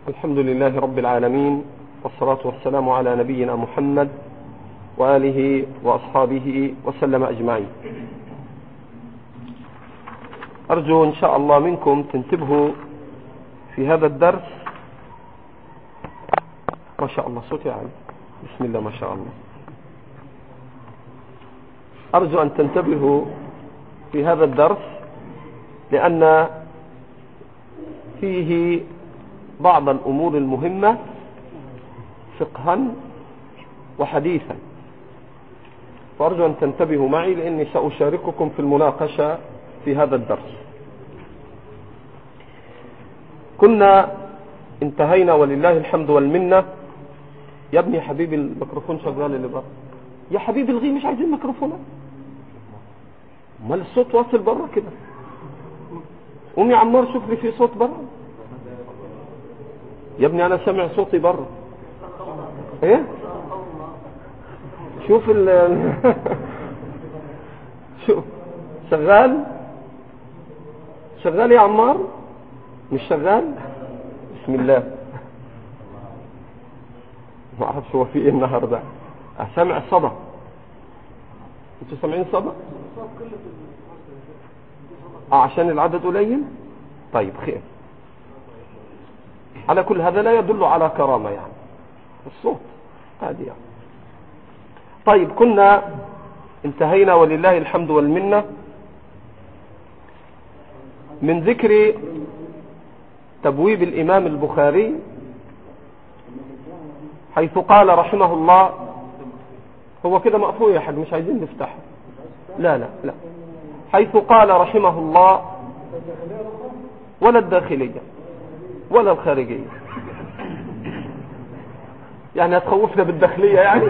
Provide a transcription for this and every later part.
الحمد لله رب العالمين، والصلاة والسلام على نبينا محمد وآله وأصحابه وسلم أجمعين. أرجو إن شاء الله منكم تنتبهوا في هذا الدرس. ما شاء الله صوتي عالي، بسم الله ما شاء الله. أرجو أن تنتبهوا في هذا الدرس لأن فيه بعض الأمور المهمة فقها وحديثا، فأرجو أن تنتبهوا معي لأني سأشارككم في المناقشة في هذا الدرس. كنا انتهينا ولله الحمد والمنة. يا ابني حبيبي الميكروفون شغال اللي بره. يا حبيبي الغي، مش عايزين ميكروفونات، امال الصوت واصل بره كده. قوم يا عمار شوف لي في صوت بره. يا ابني انا سامع صوتي بره. ايه شوف شوف شغال يا عمار، مش شغال. بسم الله. ما اعرفش هو في ايه النهارده. سامع صدى. انتوا سامعين صدى؟ عشان العدد قليل. طيب خير. على كل هذا لا يدل على كرامة يعني الصوت هذه يعني. طيب كنا انتهينا ولله الحمد والمنة من ذكر تبويب الإمام البخاري، حيث قال رحمه الله. هو كده مقفول يا حاج، مش عايزين نفتحه. لا حيث قال رحمه الله: ولا الداخلية ولا الخارجية. يعني هتخوفنا بالداخلية يعني.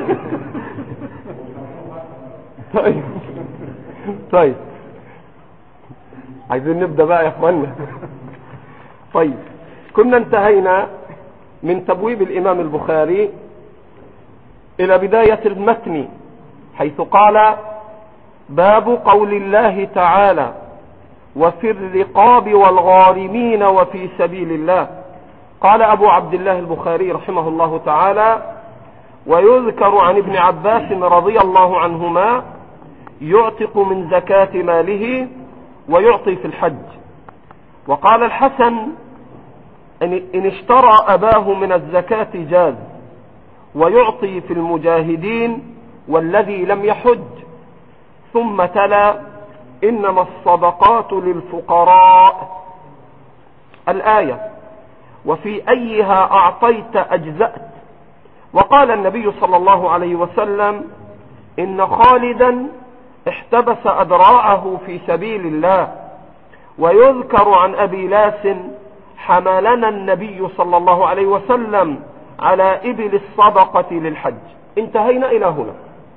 طيب عايزين نبدأ بقى يا اخوانا. طيب كنا انتهينا من تبويب الإمام البخاري إلى بداية المتن، حيث قال: باب قول الله تعالى: وفي الرقاب والغارمين وفي سبيل الله. قال أبو عبد الله البخاري رحمه الله تعالى: ويذكر عن ابن عباس رضي الله عنهما يعتق من زكاة ماله ويعطي في الحج. وقال الحسن: إن اشترى أباه من الزكاة جاز، ويعطي في المجاهدين والذي لم يحج. ثم تلا: إنما الصدقات للفقراء الآية، وفي أيها أعطيت أجزأت. وقال النبي صلى الله عليه وسلم: إن خالدا احتبس أدراعه في سبيل الله. ويذكر عن أبي لاس: حملنا النبي صلى الله عليه وسلم على إبل الصدقة للحج. انتهينا إلى هنا،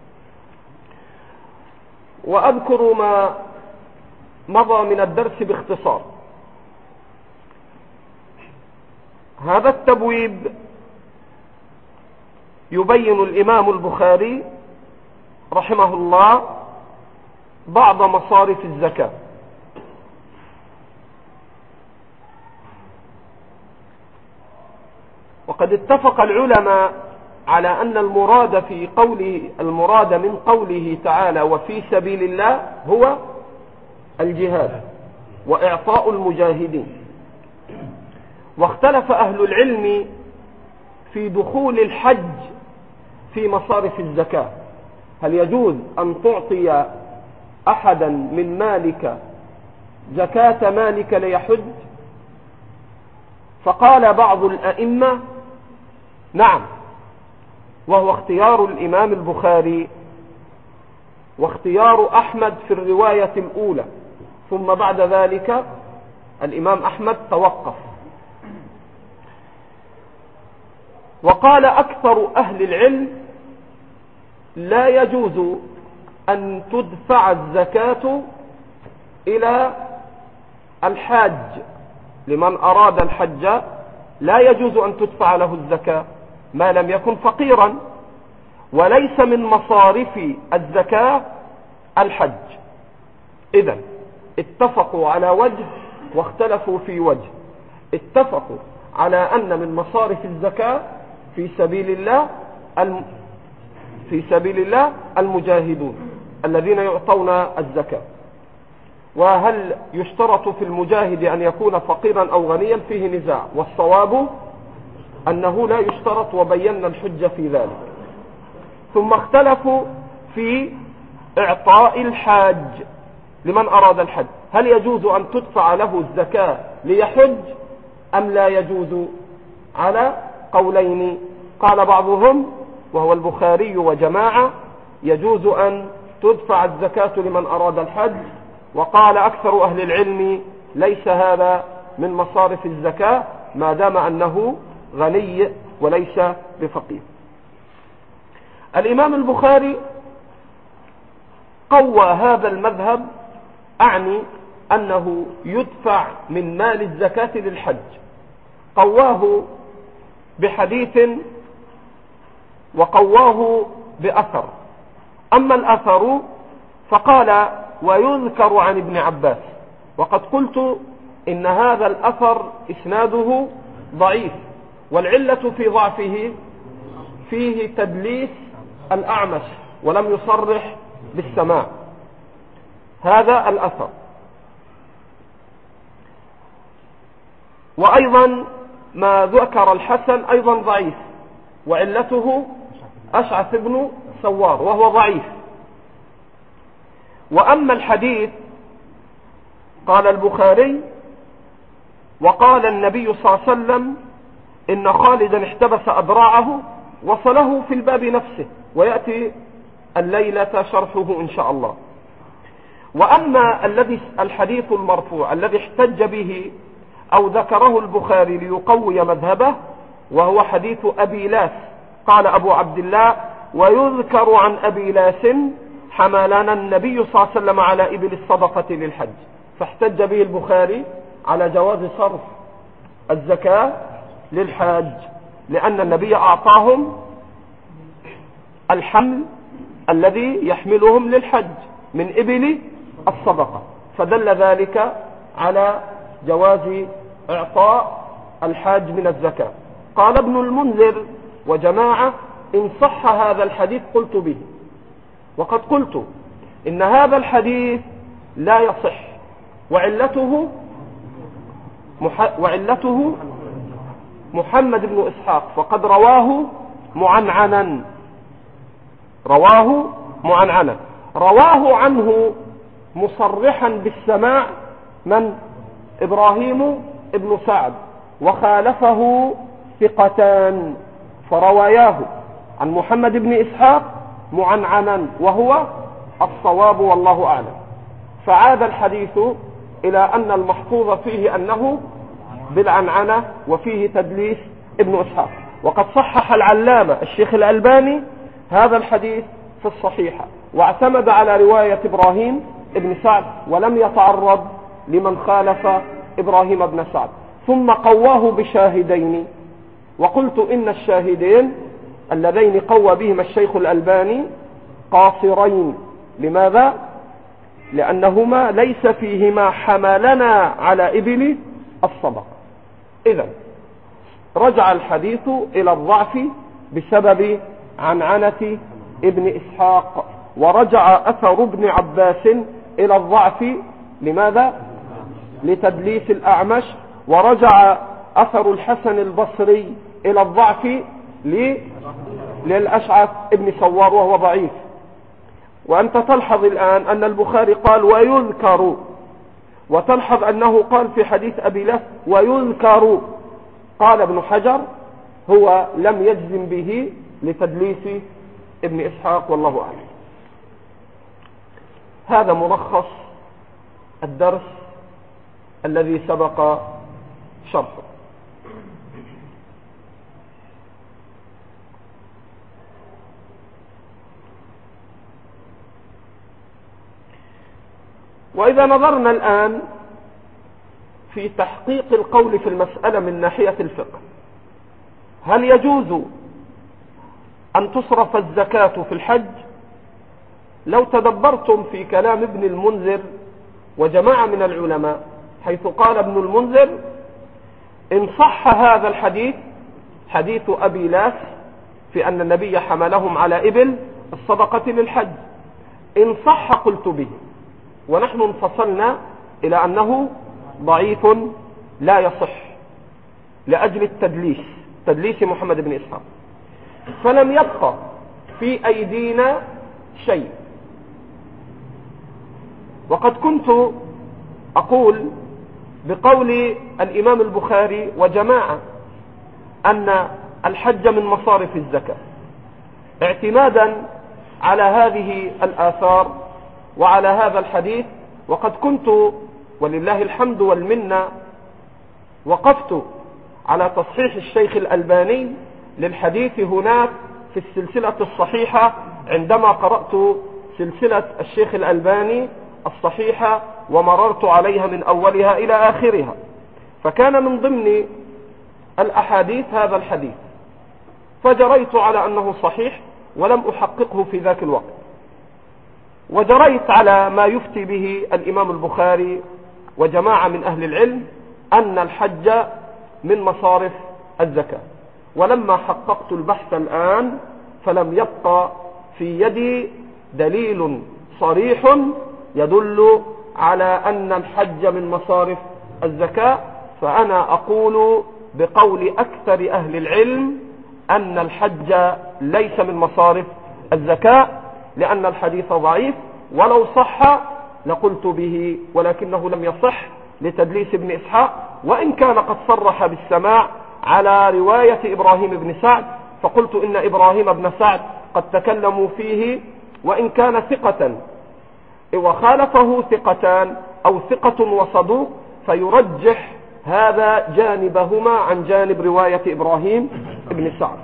وأذكر ما مضى من الدرس باختصار. هذا التبويب يبين الإمام البخاري رحمه الله بعض مصارف الزكاة. وقد اتفق العلماء على أن المراد من قوله تعالى: وفي سبيل الله هو الجهاد وإعطاء المجاهدين. واختلف أهل العلم في دخول الحج في مصارف الزكاة. هل يجوز أن تعطي أحدا من مالك زكاة مالك ليحج؟ فقال بعض الأئمة: نعم، وهو اختيار الإمام البخاري واختيار أحمد في الرواية الأولى. ثم بعد ذلك الإمام أحمد توقف. وقال أكثر أهل العلم: لا يجوز أن تدفع الزكاة إلى الحاج. لمن أراد الحج لا يجوز أن تدفع له الزكاة ما لم يكن فقيرا، وليس من مصارف الزكاة الحج. إذن اتفقوا على وجه واختلفوا في وجه. اتفقوا على أن من مصارف الزكاة في سبيل الله المجاهدون الذين يعطون الزكاة. وهل يشترط في المجاهد أن يكون فقيرا أو غنيا؟ فيه نزاع، والصواب أنه لا يشترط، وبينا الحجة في ذلك. ثم اختلفوا في إعطاء الحاج لمن أراد الحج، هل يجوز أن تدفع له الزكاة ليحج أم لا يجوز؟ على قولين. قال بعضهم وهو البخاري وجماعة يجوز أن تدفع الزكاة لمن أراد الحج، وقال أكثر أهل العلم ليس هذا من مصارف الزكاة ما دام أنه غني وليس بفقير. الإمام البخاري قوى هذا المذهب، أعني أنه يدفع من مال الزكاة للحج، قواه بحديث وقواه بأثر. أما الأثر فقال ويذكر عن ابن عباس، وقد قلت إن هذا الأثر إسناده ضعيف، والعلة في ضعفه فيه تدليس الأعمش ولم يصرح بالسماع. هذا الأثر. وأيضا ما ذكر الحسن أيضا ضعيف، وعلته أشعث بن سوار وهو ضعيف. وأما الحديث قال البخاري وقال النبي صلى الله عليه وسلم إن خالدا احتبس أذراعه، وصله في الباب نفسه، ويأتي الليلة شرحه إن شاء الله. وأما الحديث المرفوع الذي احتج به أو ذكره البخاري ليقوي مذهبه، وهو حديث أبي لاس، قال أبو عبد الله ويذكر عن أبي لاس حملنا النبي صلى الله عليه وسلم على إبل الصدقة للحج، فاحتج به البخاري على جواز صرف الزكاة للحاج، لأن النبي أعطاهم الحمل الذي يحملهم للحج من إبل الصدقة، فدل ذلك على جواز إعطاء الحاج من الزكاة. قال ابن المنذر وجماعة إن صح هذا الحديث قلت به، وقد قلت إن هذا الحديث لا يصح، وعلته محمد بن إسحاق، فقد رواه معنعنا، رواه عنه مصرحا بالسماع من؟ إبراهيم ابن سعد، وخالفه ثقتان، فرواياه عن محمد بن إسحاق معنعنا، وهو الصواب والله أعلم. فعاد الحديث إلى أن المحفوظ فيه أنه بالعنعنة، وفيه تدليس ابن إسحاق. وقد صحح العلامة الشيخ الألباني هذا الحديث في الصحيحة، واعتمد على رواية إبراهيم ابن سعد، ولم يتعرض لمن خالف إبراهيم بن سعد. ثم قواه بشاهدين، وقلت إن الشاهدين اللذين قوى بهما الشيخ الألباني قاصرين. لماذا؟ لأنهما ليس فيهما حملنا على إبل الصدقة. إذن رجع الحديث إلى الضعف بسبب عنعنة ابن إسحاق، ورجع أثر ابن عباس إلى الضعف. لماذا؟ لتدليس الأعمش. ورجع أثر الحسن البصري إلى الضعف للأشعث ابن سوار وهو ضعيف. وأنت تلحظ الآن أن البخاري قال ويذكر، وتلحظ أنه قال في حديث أبي لاس ويذكر. قال ابن حجر هو لم يجزم به لتدليس ابن إسحاق والله أعلم. هذا ملخص الدرس الذي سبق شرحه. وإذا نظرنا الآن في تحقيق القول في المسألة من ناحية الفقه، هل يجوز أن تصرف الزكاة في الحج؟ لو تدبرتم في كلام ابن المنذر وجماعة من العلماء، حيث قال ابن المنذر إن صح هذا الحديث، حديث أبي لاس في أن النبي حملهم على إبل الصدقة للحج، إن صح قلت به. ونحن انفصلنا إلى أنه ضعيف لا يصح لأجل تدليس محمد بن إسحاق. فلم يبقى في أيدينا شيء. وقد كنت أقول بقول الإمام البخاري وجماعة أن الحج من مصارف الزكاة، اعتمادا على هذه الآثار وعلى هذا الحديث. وقد كنت ولله الحمد والمنة وقفت على تصحيح الشيخ الألباني للحديث هناك في السلسلة الصحيحة، عندما قرأت سلسلة الشيخ الألباني الصحيحة ومررت عليها من أولها إلى آخرها، فكان من ضمن الأحاديث هذا الحديث، فجريت على أنه صحيح ولم أحققه في ذاك الوقت، وجريت على ما يفتي به الإمام البخاري وجماعة من أهل العلم أن الحج من مصارف الزكاة. ولما حققت البحث الآن فلم يبقى في يدي دليل صريح يدل على أن الحج من مصارف الزكاة، فأنا أقول بقول أكثر أهل العلم أن الحج ليس من مصارف الزكاة، لأن الحديث ضعيف، ولو صح لقلت به، ولكنه لم يصح لتدليس ابن إسحاق، وإن كان قد صرح بالسماع على رواية إبراهيم بن سعد، فقلت إن إبراهيم بن سعد قد تكلموا فيه وإن كان ثقة، وخالفه ثقتان أو ثقة وصدوق، فيرجح هذا جانبهما عن جانب رواية إبراهيم بن سعد.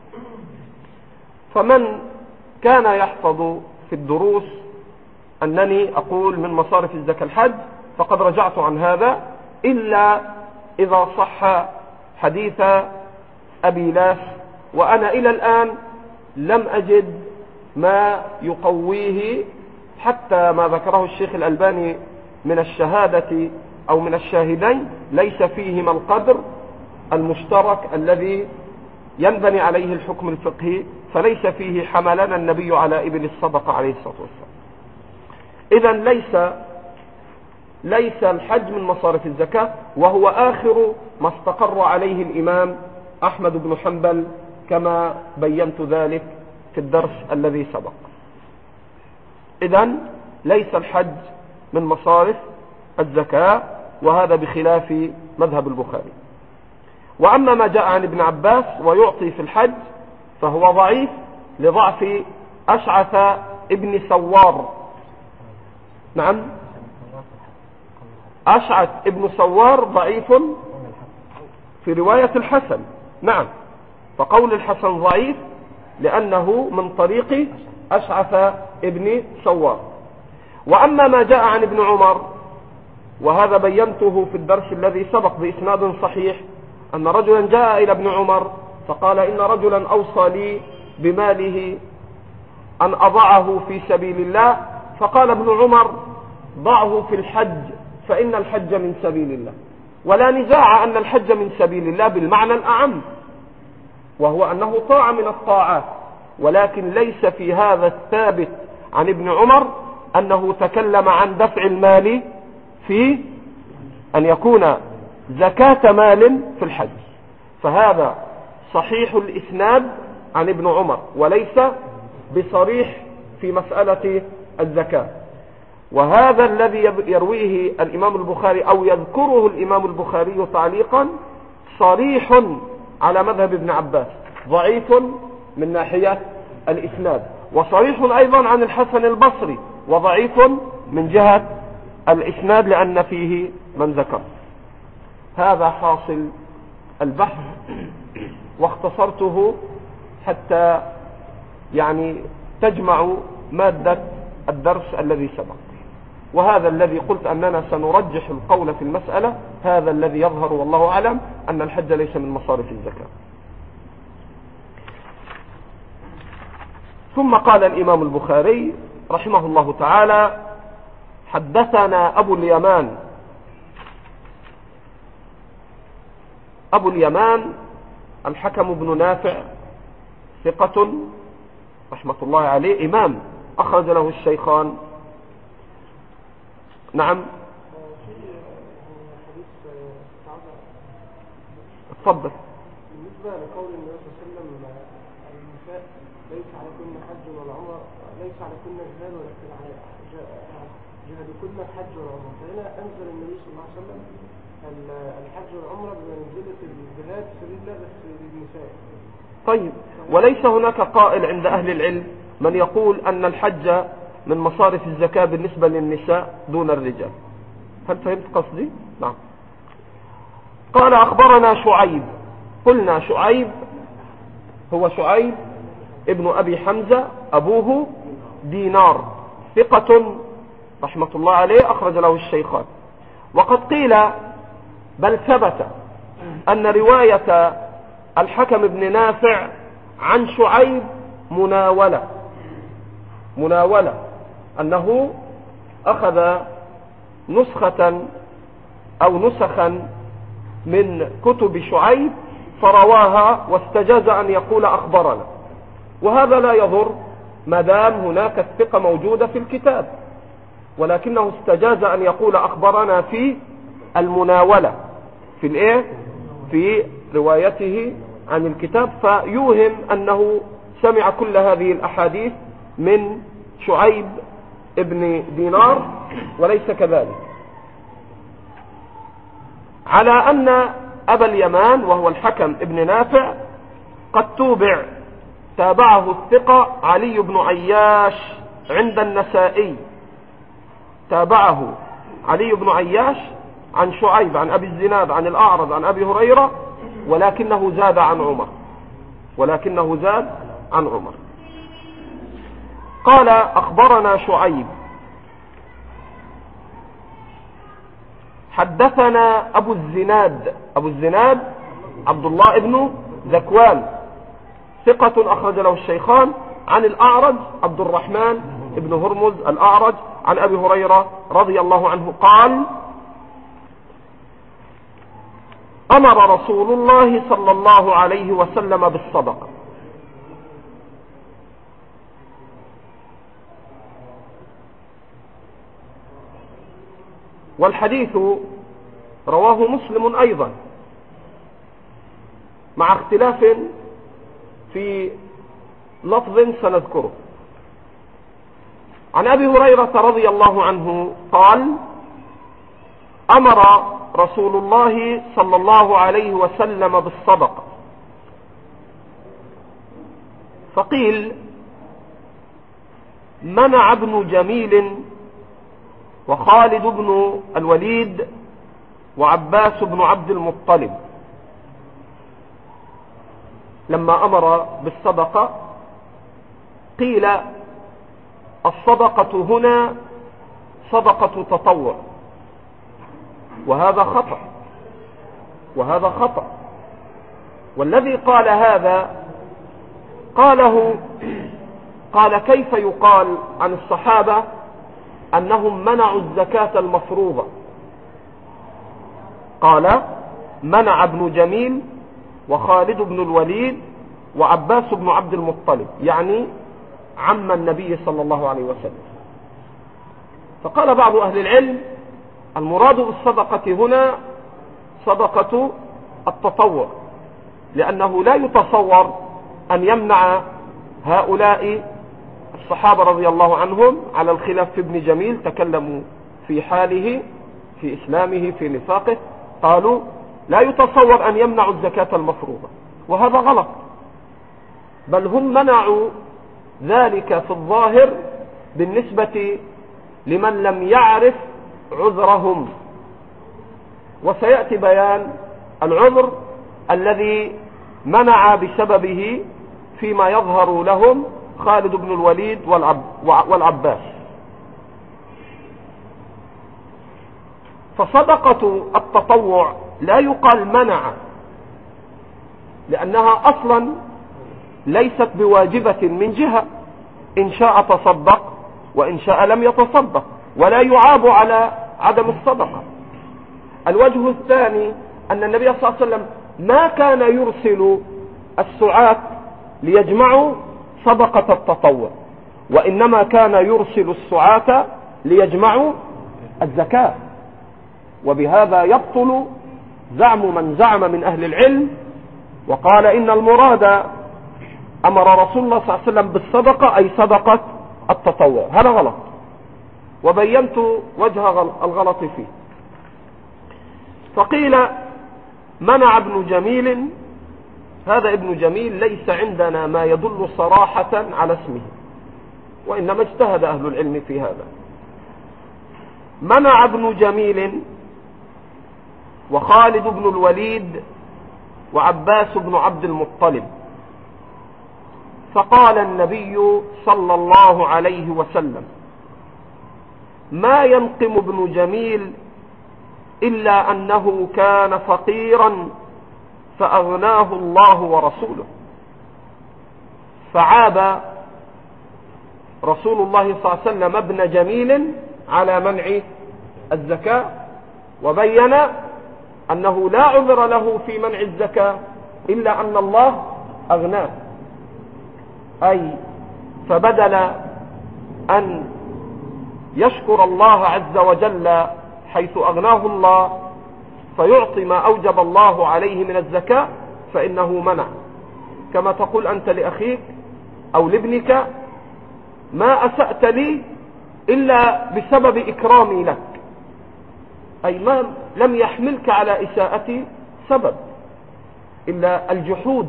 فمن كان يحفظ في الدروس أنني أقول من مصارف الزكاة الحج فقد رجعت عن هذا، إلا إذا صح حديث أبي لاس، وأنا إلى الآن لم أجد ما يقويه، حتى ما ذكره الشيخ الألباني من الشهادة أو من الشاهدين ليس فيهما القدر المشترك الذي ينبني عليه الحكم الفقهي، فليس فيه حملنا النبي على إبل الصدقة عليه الصلاة والسلام. إذن ليس الحج من مصارف الزكاة، وهو آخر ما استقر عليه الإمام أحمد بن حنبل كما بينت ذلك في الدرس الذي سبق. إذن ليس الحج من مصارف الزكاة، وهذا بخلاف مذهب البخاري. وأما ما جاء عن ابن عباس ويعطي في الحج فهو ضعيف لضعف أشعث ابن سوار. نعم، أشعث ابن سوار ضعيف في رواية الحسن. نعم، فقول الحسن ضعيف لأنه من طريق أشعث ابن سوار. وأما ما جاء عن ابن عمر، وهذا بينته في الدرس الذي سبق بإسناد صحيح، أن رجلا جاء إلى ابن عمر فقال إن رجلا أوصى لي بماله أن أضعه في سبيل الله، فقال ابن عمر ضعه في الحج فإن الحج من سبيل الله. ولا نزاع أن الحج من سبيل الله بالمعنى الأعم، وهو أنه طاعة من الطاعات، ولكن ليس في هذا الثابت عن ابن عمر أنه تكلم عن دفع المال في أن يكون زكاة مال في الحج، فهذا صحيح الإسناد عن ابن عمر وليس بصريح في مسألة الزكاة. وهذا الذي يرويه الإمام البخاري أو يذكره الإمام البخاري تعليقا صريح على مذهب ابن عباس، ضعيف من ناحية الإسناد، وصريح أيضا عن الحسن البصري، وضعيف من جهة الإسناد لأن فيه من ذكر. هذا حاصل البحث، واختصرته حتى يعني تجمع مادة الدرس الذي سبق. وهذا الذي قلت أننا سنرجح القول في المسألة، هذا الذي يظهر والله أعلم أن الحج ليس من مصارف الزكاة. ثم قال الإمام البخاري رحمه الله تعالى: حدثنا أبو اليمان أبو اليمان الحكم بن نافع ثقة رحمة الله عليه، إمام أخرج له الشيخان. نعم اتفضل. بالنسبة لقول النبي صلى الله عليه وسلم النساء ليس عليكن حج ولا عمرة، ليس عليكن جهاد ولكن جهادكن الحج والعمرة، فهنا أنزل النبي صلى الله عليه وسلم الحج والعمرة بمنزلة الجهاد في سبيل الله بس للنساء. طيب، وليس هناك قائل عند أهل العلم من يقول أن الحج من مصارف الزكاة بالنسبة للنساء دون الرجال. هل فهمت قصدي؟ نعم. قال أخبرنا شعيب. قلنا شعيب هو شعيب ابن أبي حمزة، أبوه دينار، ثقة رحمة الله عليه، أخرج له الشيخان. وقد قيل بل ثبت أن رواية الحكم بن نافع عن شعيب مناولة أنه أخذ نسخة أو نسخا من كتب شعيب فرواها واستجاز أن يقول أخبرنا، وهذا لا يضر ما دام هناك الثقة موجودة في الكتاب، ولكنه استجاز أن يقول أخبرنا في المناولة في الإيه؟ في روايته عن الكتاب، فيوهم أنه سمع كل هذه الأحاديث من شعيب ابن دينار، وليس كذلك. على أن أبا اليمان وهو الحكم ابن نافع قد تابعه الثقة علي بن عياش عند النسائي، تابعه علي بن عياش عن شعيب عن أبي الزناد عن الأعرج عن أبي هريرة، ولكنه زاد عن عمر. قال أخبرنا شعيب حدثنا أبو الزناد عبد الله بن ذكوان، ثقة أخرج له الشيخان، عن الأعرج عبد الرحمن بن هرمز الأعرج عن أبي هريرة رضي الله عنه قال: أمر رسول الله صلى الله عليه وسلم بالصدقة. والحديث رواه مسلم أيضا مع اختلاف في لفظ سنذكره. عن أبي هريرة رضي الله عنه قال: أمر رسول الله صلى الله عليه وسلم بالصدقة، فقيل: منع ابن جميل وخالد بن الوليد وعباس بن عبد المطلب. لما أمر بالصدقة قيل: الصدقة هنا صدقة تطوع، وهذا خطأ. والذي قال هذا قال كيف يقال عن الصحابة أنهم منعوا الزكاة المفروضة؟ قال: منع ابن جميل وخالد بن الوليد وعباس بن عبد المطلب، يعني عم النبي صلى الله عليه وسلم. فقال بعض أهل العلم: المراد بالصدقة هنا صدقة التطوع، لأنه لا يتصور أن يمنع هؤلاء الصحابة رضي الله عنهم، على الخلاف في ابن جميل، تكلموا في حاله، في إسلامه، في نفاقه، قالوا لا يتصور أن يمنعوا الزكاة المفروضة، وهذا غلط، بل هم منعوا ذلك في الظاهر بالنسبة لمن لم يعرف عذرهم، وسيأتي بيان العذر الذي منع بسببه فيما يظهر لهم خالد بن الوليد والعباس. فصدقة التطوع لا يقال منع، لأنها أصلا ليست بواجبة من جهة، إن شاء تصدق وإن شاء لم يتصدق، ولا يعاب على عدم الصدقة. الوجه الثاني أن النبي صلى الله عليه وسلم ما كان يرسل السعاة ليجمعوا صدقة التطوع، وإنما كان يرسل السعاة ليجمعوا الزكاة. وبهذا يبطل زعم من زعم من أهل العلم وقال إن المراد أمر رسول الله صلى الله عليه وسلم بالصدقة أي صدقة التطوع. هذا غلط، وبينت وجه الغلط فيه. فقيل منع ابن جميل. هذا ابن جميل ليس عندنا ما يدل صراحة على اسمه، وإنما اجتهد أهل العلم في هذا. منع ابن جميل وخالد بن الوليد وعباس بن عبد المطلب، فقال النبي صلى الله عليه وسلم ما ينقم ابن جميل إلا أنه كان فقيرا فأغناه الله ورسوله. فعاب رسول الله صلى الله عليه وسلم ابن جميل على منع الزكاة، وبين أنه لا عذر له في منع الزكاة إلا أن الله أغناه. أي فبدل أن يشكر الله عز وجل حيث أغناه الله فيعطي ما أوجب الله عليه من الزكاة، فإنه منع. كما تقول أنت لأخيك أو لابنك ما أسأت لي إلا بسبب إكرامي لك، أي ما لم يحملك على إساءتي سبب إلا الجحود.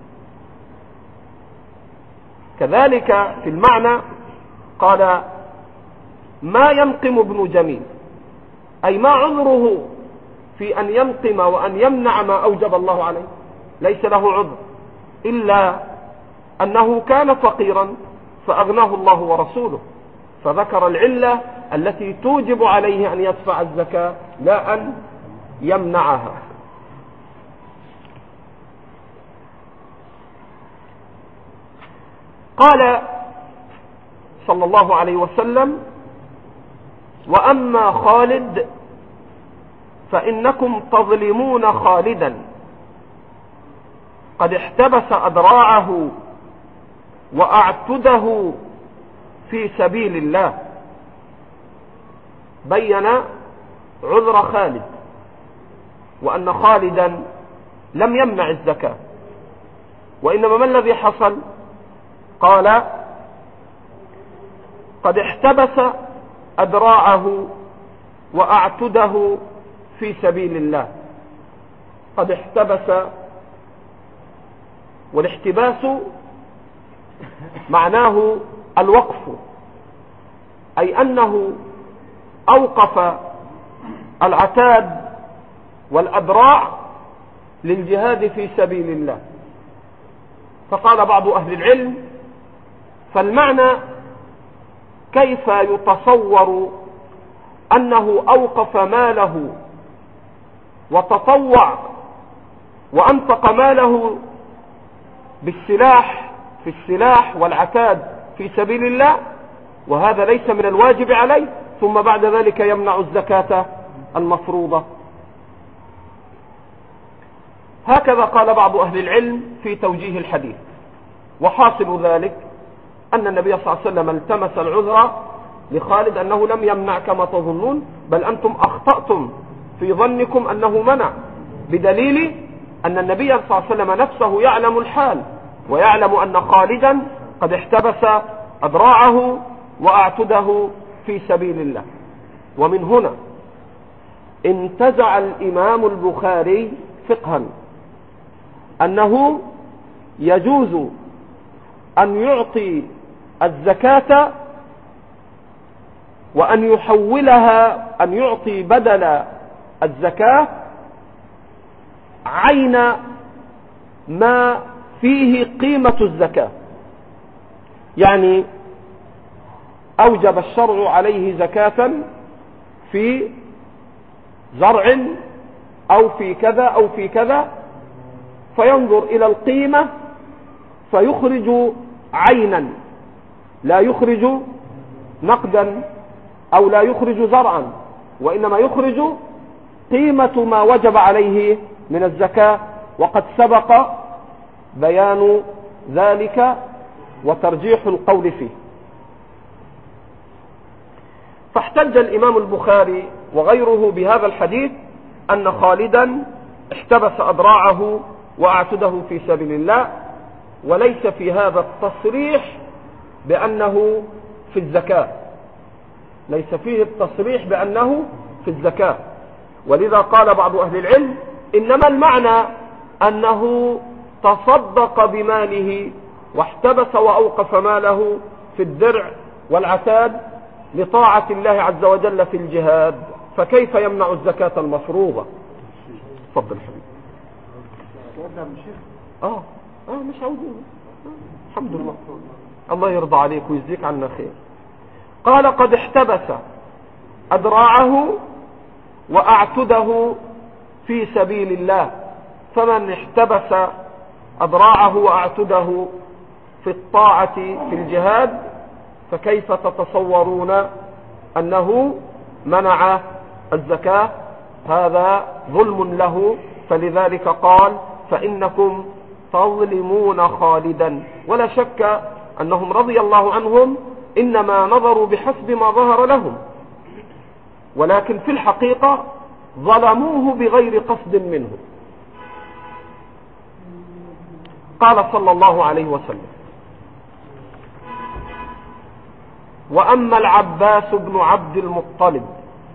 كذلك في المعنى قال ما ينقم ابن جميل، أي ما عذره في أن ينقم وأن يمنع ما أوجب الله عليه، ليس له عذر إلا أنه كان فقيرا فأغناه الله ورسوله، فذكر العلة التي توجب عليه أن يدفع الزكاة لا أن يمنعها. قال صلى الله عليه وسلم وأما خالد فإنكم تظلمون خالدا قد احتبس أدراعه وأعتده في سبيل الله. بين عذر خالد وأن خالدا لم يمنع الزكاة، وإنما ما الذي حصل؟ قال قد احتبس أدراعه وأعتده في سبيل الله. قد احتبس، والاحتباس معناه الوقف، أي أنه أوقف العتاد والأدراع للجهاد في سبيل الله. فقال بعض أهل العلم فالمعنى كيف يتصور أنه أوقف ماله وتطوع وأنفق ماله بالسلاح في السلاح والعتاد في سبيل الله، وهذا ليس من الواجب عليه، ثم بعد ذلك يمنع الزكاة المفروضة. هكذا قال بعض أهل العلم في توجيه الحديث. وحاصل ذلك أن النبي صلى الله عليه وسلم التمس العذر لخالد أنه لم يمنع كما تظنون، بل أنتم أخطأتم في ظنكم أنه منع، بدليل أن النبي صلى الله عليه وسلم نفسه يعلم الحال ويعلم أن خالدا قد احتبس أدراعه وأعتده في سبيل الله. ومن هنا انتزع الإمام البخاري فقها أنه يجوز أن يعطي الزكاة وأن يحولها، أن يعطي بدل الزكاة عين ما فيه قيمة الزكاة. يعني أوجب الشرع عليه زكاة في زرع أو في كذا أو في كذا، فينظر إلى القيمة فيخرج عينا، لا يخرج نقدا أو لا يخرج زرعا، وإنما يخرج قيمة ما وجب عليه من الزكاة وقد سبق بيان ذلك وترجيح القول فيه. فاحتج الإمام البخاري وغيره بهذا الحديث أن خالدا احتبس أذراعه وأعتده في سبيل الله، وليس في هذا التصريح بأنه في الزكاة، ليس فيه التصريح بأنه في الزكاة. ولذا قال بعض أهل العلم إنما المعنى أنه تصدق بماله واحتبس وأوقف ماله في الدرع والعتاد لطاعة الله عز وجل في الجهاد، فكيف يمنع الزكاة المفروضة؟ تفضل حبيبي. مش عاوزين. الحمد لله، الله يرضى عليك ويجزيك عنا خير. قال قد احتبس أذراعه وأعتده في سبيل الله، فمن احتبس أذراعه وأعتده في الطاعة في الجهاد فكيف تتصورون أنه منع الزكاة؟ هذا ظلم له، فلذلك قال فإنكم تظلمون خالدا. ولا شك أنهم رضي الله عنهم إنما نظروا بحسب ما ظهر لهم، ولكن في الحقيقة ظلموه بغير قصد منه. قال صلى الله عليه وسلم: وأما العباس بن عبد المطلب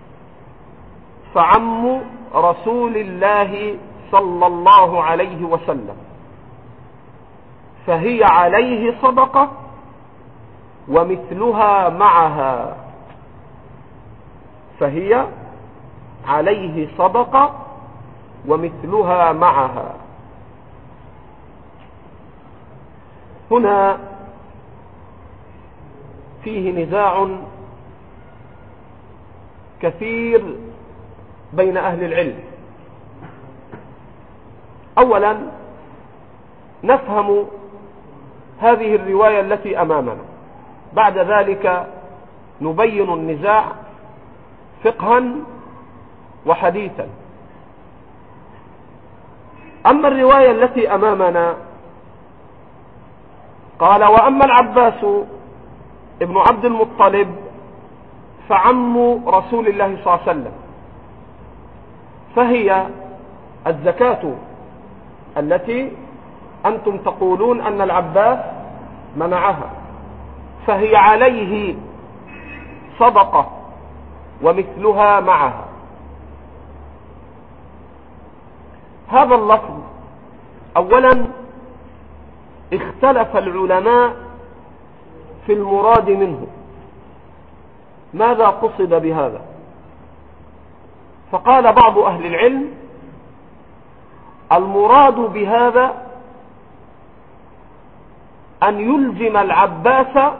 فعم رسول الله صلى الله عليه وسلم، فهي عليه صدقة ومثلها معها. فهي عليه صدقة ومثلها معها. هنا فيه نزاع كثير بين أهل العلم. أولا نفهم هذه الرواية التي أمامنا، بعد ذلك نبين النزاع فقها وحديثا. أما الرواية التي أمامنا قال: وأما العباس ابن عبد المطلب فعم رسول الله صلى الله عليه وسلم، فهي الزكاة التي أنتم تقولون أن العباس منعها، فهي عليه صدقة ومثلها معها. هذا اللفظ أولا اختلف العلماء في المراد منه، ماذا قصد بهذا؟ فقال بعض أهل العلم: المراد بهذا أن يلزم العباس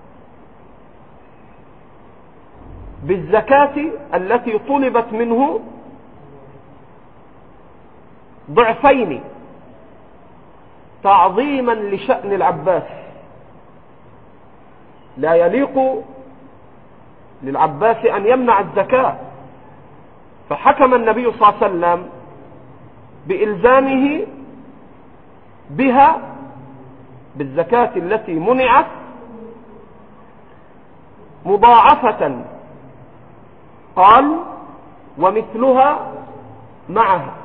بالزكاة التي طلبت منه ضعفين تعظيما لشأن العباس. لا يليق للعباس أن يمنع الزكاة، فحكم النبي صلى الله عليه وسلم بإلزامه بها، بالزكاة التي منعت، مضاعفة. قال: ومثلها معها،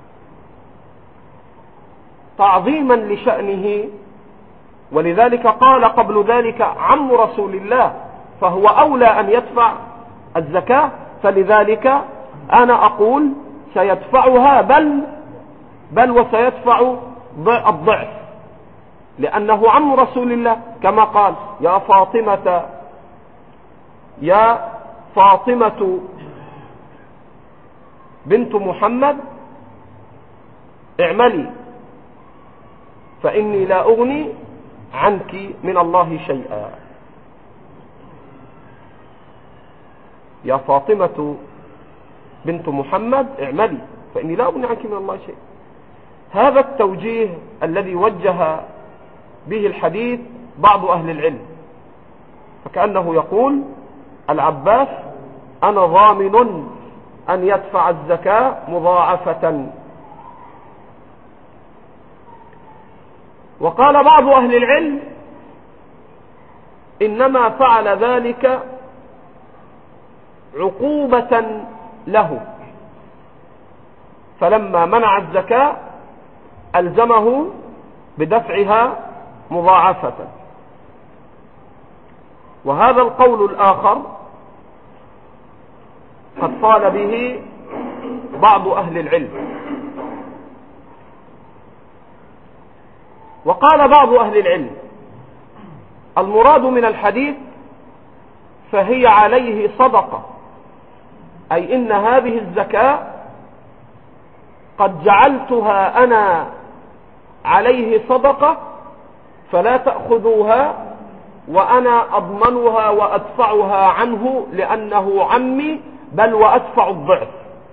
تعظيما لشأنه. ولذلك قال قبل ذلك عم رسول الله، فهو أولى أن يدفع الزكاة، فلذلك أنا أقول سيدفعها، بل وسيدفع الضعف، لأنه عم رسول الله، كما قال: يا فاطمة بنت محمد اعملي فإني لا أغني عنك من الله شيئا. يا فاطمة بنت محمد اعملي فإني لا أغني عنك من الله شيئا. هذا التوجيه الذي وجه به الحديث بعض أهل العلم، فكأنه يقول: العباس أنا ضامن أن يدفع الزكاة مضاعفة. وقال بعض أهل العلم إنما فعل ذلك عقوبة له، فلما منع الزكاة ألزمه بدفعها مضاعفة. وهذا القول الآخر قد قال به بعض أهل العلم. وقال بعض أهل العلم المراد من الحديث فهي عليه صدقة، أي إن هذه الزكاة قد جعلتها أنا عليه صدقة فلا تأخذوها وأنا أضمنها وأدفعها عنه لأنه عمي، بل وأدفع الضعف.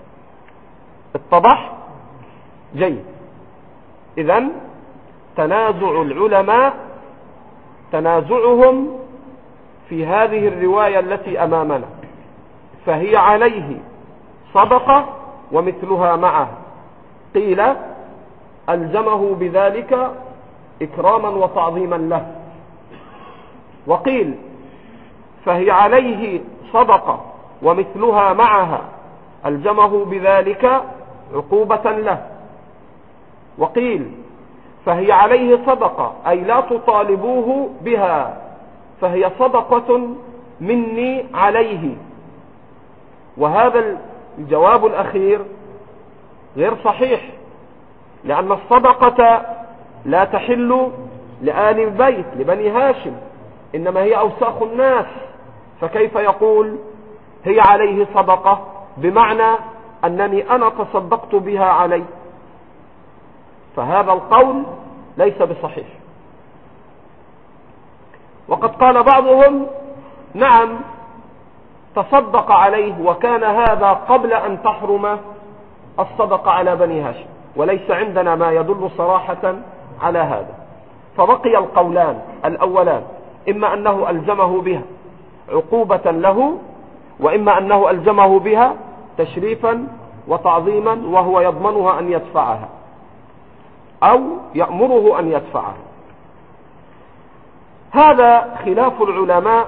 اتضح؟ جيد. إذن تنازع العلماء تنازعهم في هذه الرواية التي أمامنا، فهي عليه صدقة ومثلها معه. قيل ألزمه بذلك إكراما وتعظيما له، وقيل فهي عليه صدقة ومثلها معها ألزمه بذلك عقوبة له، وقيل فهي عليه صدقة أي لا تطالبوه بها، فهي صدقة مني عليه. وهذا الجواب الأخير غير صحيح، لأن الصدقة لا تحل لآل البيت لبني هاشم، إنما هي أوساخ الناس، فكيف يقول هي عليه صدقة بمعنى أنني أنا تصدقت بها عليه؟ فهذا القول ليس بصحيح. وقد قال بعضهم نعم تصدق عليه، وكان هذا قبل أن تحرم الصدقة على بني هاشم، وليس عندنا ما يدل صراحة على هذا. فبقي القولان الأولان، إما أنه ألزمه بها عقوبة له، وإما أنه ألزمه بها تشريفا وتعظيما وهو يضمنها أن يدفعها أو يأمره أن يدفعها. هذا خلاف العلماء،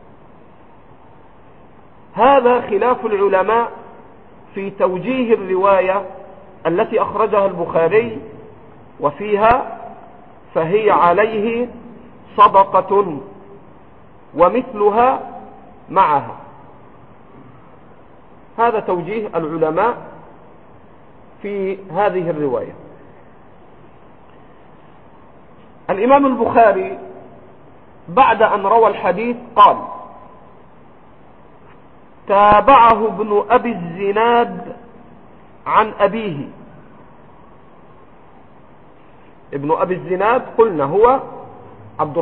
هذا خلاف العلماء في توجيه الرواية التي أخرجها البخاري وفيها فهي عليه صدقة ومثلها معها. هذا توجيه العلماء في هذه الرواية. الإمام البخاري بعد أن روى الحديث قال تابعه ابن أبي الزناد عن أبيه. ابن أبي الزناد قلنا هو عبد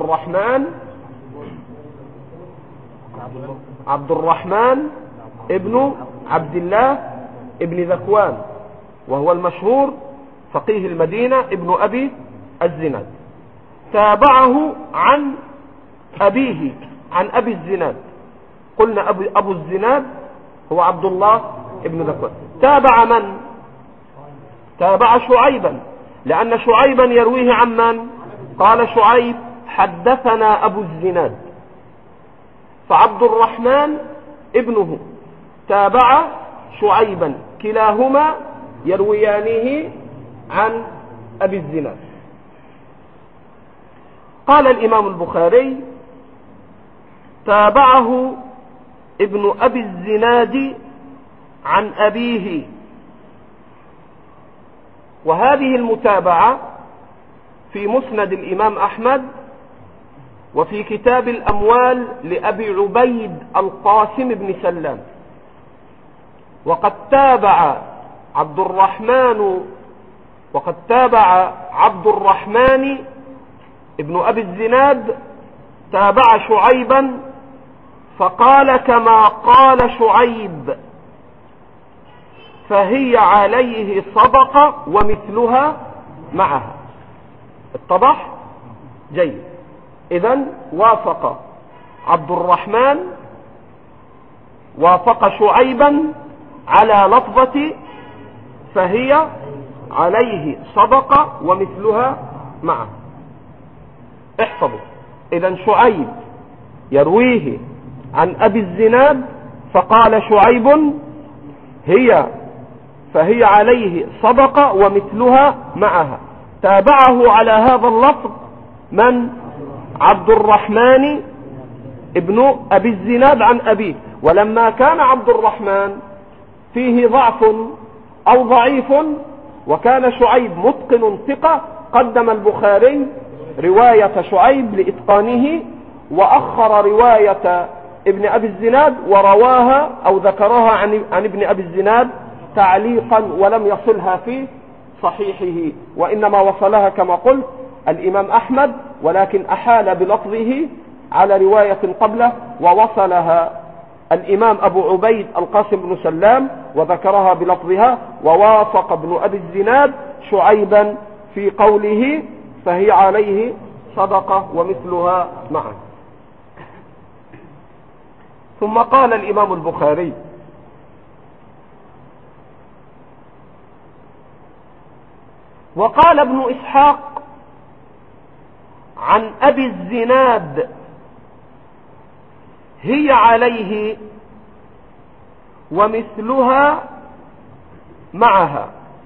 الرحمن ابن عبد الله ابن ذكوان، وهو المشهور فقيه المدينة ابن أبي الزناد. تابعه عن أبيه عن أبي الزناد، قلنا أبو الزناد هو عبد الله ابن ذكوان. تابع من؟ تابع شعيبا، لأن شعيبا يرويه عن من؟ قال شعيب حدثنا أبو الزناد، فعبد الرحمن ابنه تابع شعيبا، كلاهما يرويانه عن أبي الزناد. قال الإمام البخاري تابعه ابن أبي الزناد عن أبيه. وهذه المتابعة في مسند الإمام أحمد وفي كتاب الأموال لأبي عبيد القاسم بن سلام. وقد تابع عبد الرحمن ابن أبي الزناد تابع شعيبا فقال كما قال شعيب فهي عليه صدقة ومثلها معها. اتضح؟ جيد. إذن وافق عبد الرحمن وافق شعيبا على لفظة فهي عليه صدقة ومثلها معه. احفظوا. إذا شعيب يرويه عن أبي الزناد فقال شعيب فهي عليه صدقة ومثلها معها. تابعه على هذا اللفظ من؟ عبد الرحمن ابن أبي الزناد عن أبيه. ولما كان عبد الرحمن فيه ضعف أو ضعيف وكان شعيب متقن ثقة، قدم البخاري رواية شعيب لإتقانه وأخر رواية ابن أبي الزناد ورواها أو ذكرها عن ابن أبي الزناد تعليقا ولم يصلها في صحيحه، وإنما وصلها كما قلت الإمام أحمد، ولكن أحال بلفظه على رواية قبله، ووصلها الإمام أبو عبيد القاسم بن سلام وذكرها بلفظها، ووافق ابن أبي الزناد شعيبا في قوله فهي عليه صدقة ومثلها معه. ثم قال الإمام البخاري: وقال ابن إسحاق عن أبي الزناد هي عليه ومثلها معها.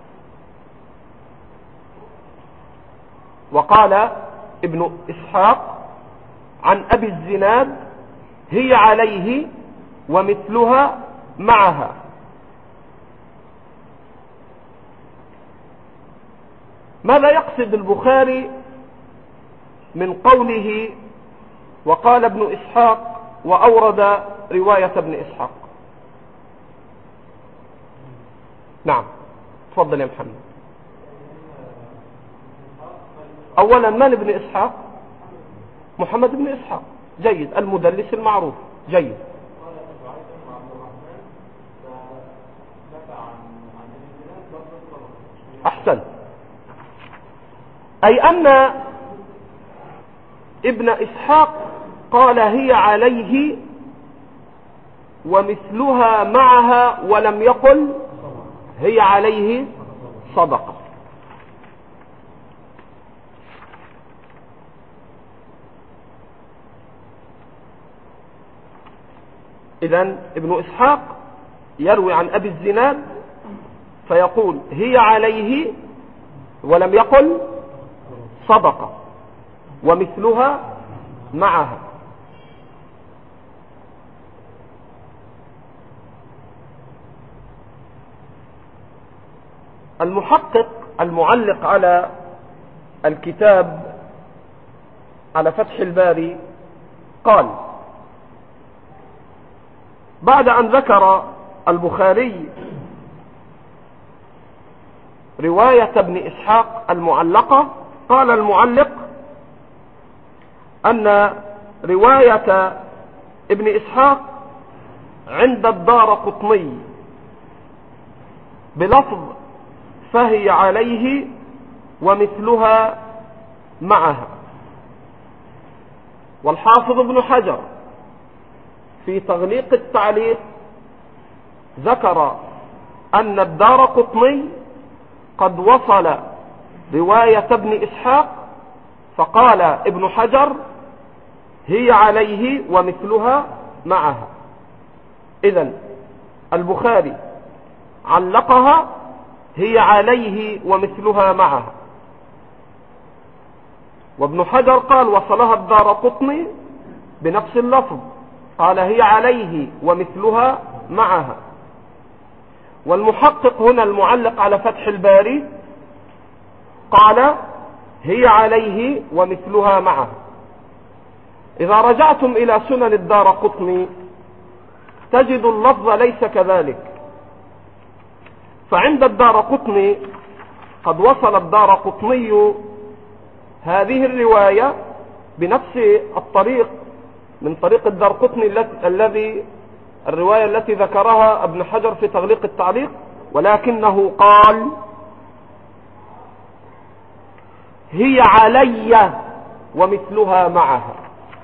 وقال ابن إسحاق عن أبي الزناد هي عليه ومثلها معها. ماذا يقصد البخاري من قوله وقال ابن إسحاق وأورد رواية ابن إسحاق؟ نعم، تفضل يا محمد. أولا من ابن إسحاق؟ محمد بن إسحاق، جيد، المدلس المعروف، جيد. أحسن. أي أن ابن إسحاق قال هي عليه ومثلها معها، ولم يقل هي عليه صدقة. إذن ابن إسحاق يروي عن أبي الزناد فيقول هي عليه ولم يقل صدقة ومثلها معها. المحقق المعلق على الكتاب على فتح الباري قال: بعد أن ذكر البخاري رواية ابن إسحاق المعلقة، قال المعلق أن رواية ابن إسحاق عند الدارقطني بلفظ فهي عليه ومثلها معها. والحافظ ابن حجر في تغليق التعليق ذكر أن الدارقطني قد وصل رواية ابن إسحاق، فقال ابن حجر هي عليه ومثلها معها. إذن البخاري علقها هي عليه ومثلها معها، وابن حجر قال وصلها الدارقطني بنفس اللفظ، قال هي عليه ومثلها معها. والمحقق هنا المعلق على فتح الباري قال هي عليه ومثلها معها. إذا رجعتم إلى سنن الدارقطني تجد اللفظ ليس كذلك، فعند الدارقطني قد وصل الدارقطني هذه الرواية بنفس الطريق من طريق الدارقطني الرواية التي ذكرها ابن حجر في تغليق التعليق، ولكنه قال هي علي ومثلها معها.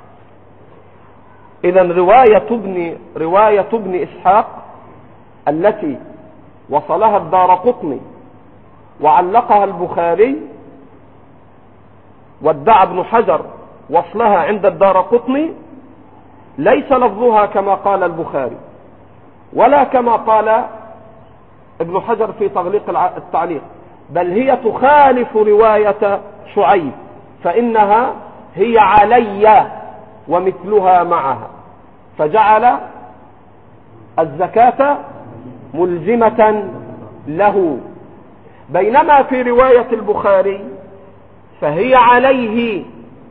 إذن رواية ابن إسحاق التي وصلها الدارقطني وعلقها البخاري وادعى ابن حجر وصلها عند الدارقطني ليس لفظها كما قال البخاري ولا كما قال ابن حجر في تغليق التعليق، بل هي تخالف رواية شعيب، فإنها هي علي ومثلها معها، فجعل الزكاة ملزمة له، بينما في رواية البخاري فهي عليه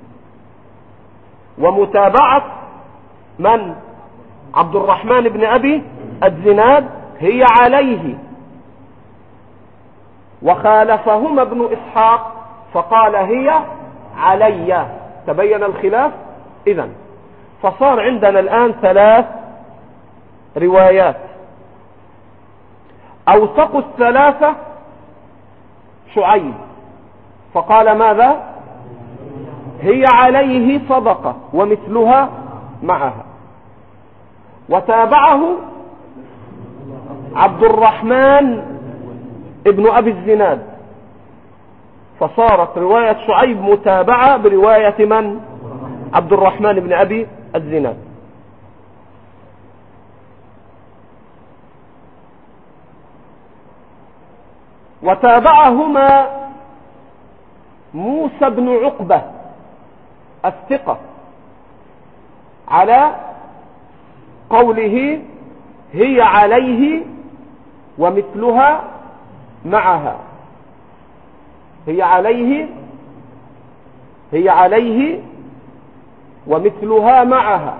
ومتابعة من؟ عبد الرحمن بن أبي الزناد هي عليه، وخالفهما ابن إسحاق فقال هي علي. تبين الخلاف إذن، فصار عندنا الآن 3 روايات. أوثق الثلاثة شعيب فقال ماذا؟ هي عليه صدقة ومثلها معها. وتابعه عبد الرحمن ابن أبي الزناد، فصارت رواية شعيب متابعة برواية من؟ عبد الرحمن بن أبي الزناد. وتابعهما موسى بن عقبة الثقة على قوله هي عليه ومثلها معها. هي عليه ومثلها معها.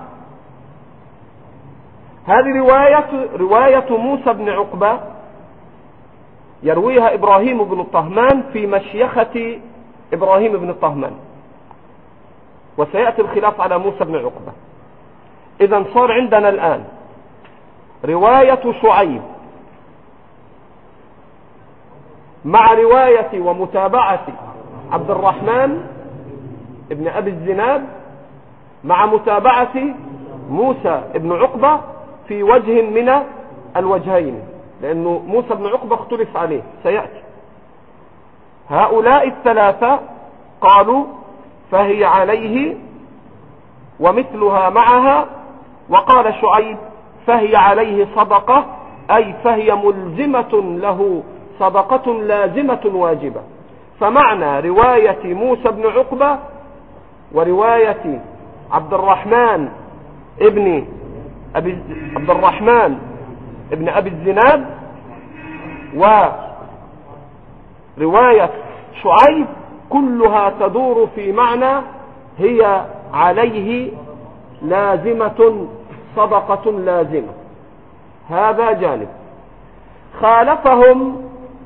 هذه رواية موسى بن عقبة يرويها إبراهيم بن الطهمان في مشيخة إبراهيم بن الطهمان، وسيأتي الخلاف على موسى بن عقبة. إذن صار عندنا الآن رواية شعيب مع رواية ومتابعة عبد الرحمن ابن أبي الزناد مع متابعة موسى بن عقبة في وجه من الوجهين، لأنه موسى بن عقبة اختلف عليه سيأتي. هؤلاء الثلاثة قالوا فهي عليه ومثلها معها، وقال شعيب فهي عليه صدقة، أي فهي ملزمة له صدقة لازمة واجبة. فمعنى رواية موسى بن عقبة ورواية عبد الرحمن ابن أبي الزناد ورواية شعيب كلها تدور في معنى هي عليه لازمة صدقة لازمة. هذا جانب. خالفهم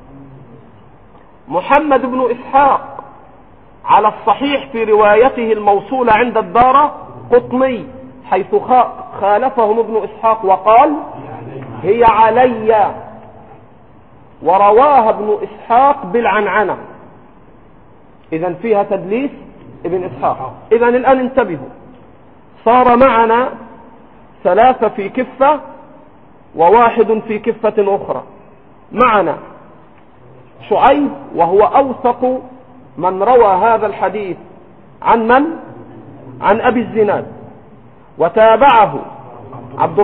محمد بن إسحاق على الصحيح في روايته الموصولة عند الدارقطني، حيث خالفهم ابن إسحاق وقال هي علي، ورواها ابن إسحاق بالعنعنة. إذن فيها تدليس ابن إسحاق. إذن الآن انتبهوا، صار معنا 3 في كفة و1 في كفة أخرى. معنا شعيب وهو أوثق من روى هذا الحديث عن من؟ عن أبي الزناد. وتابعه عبد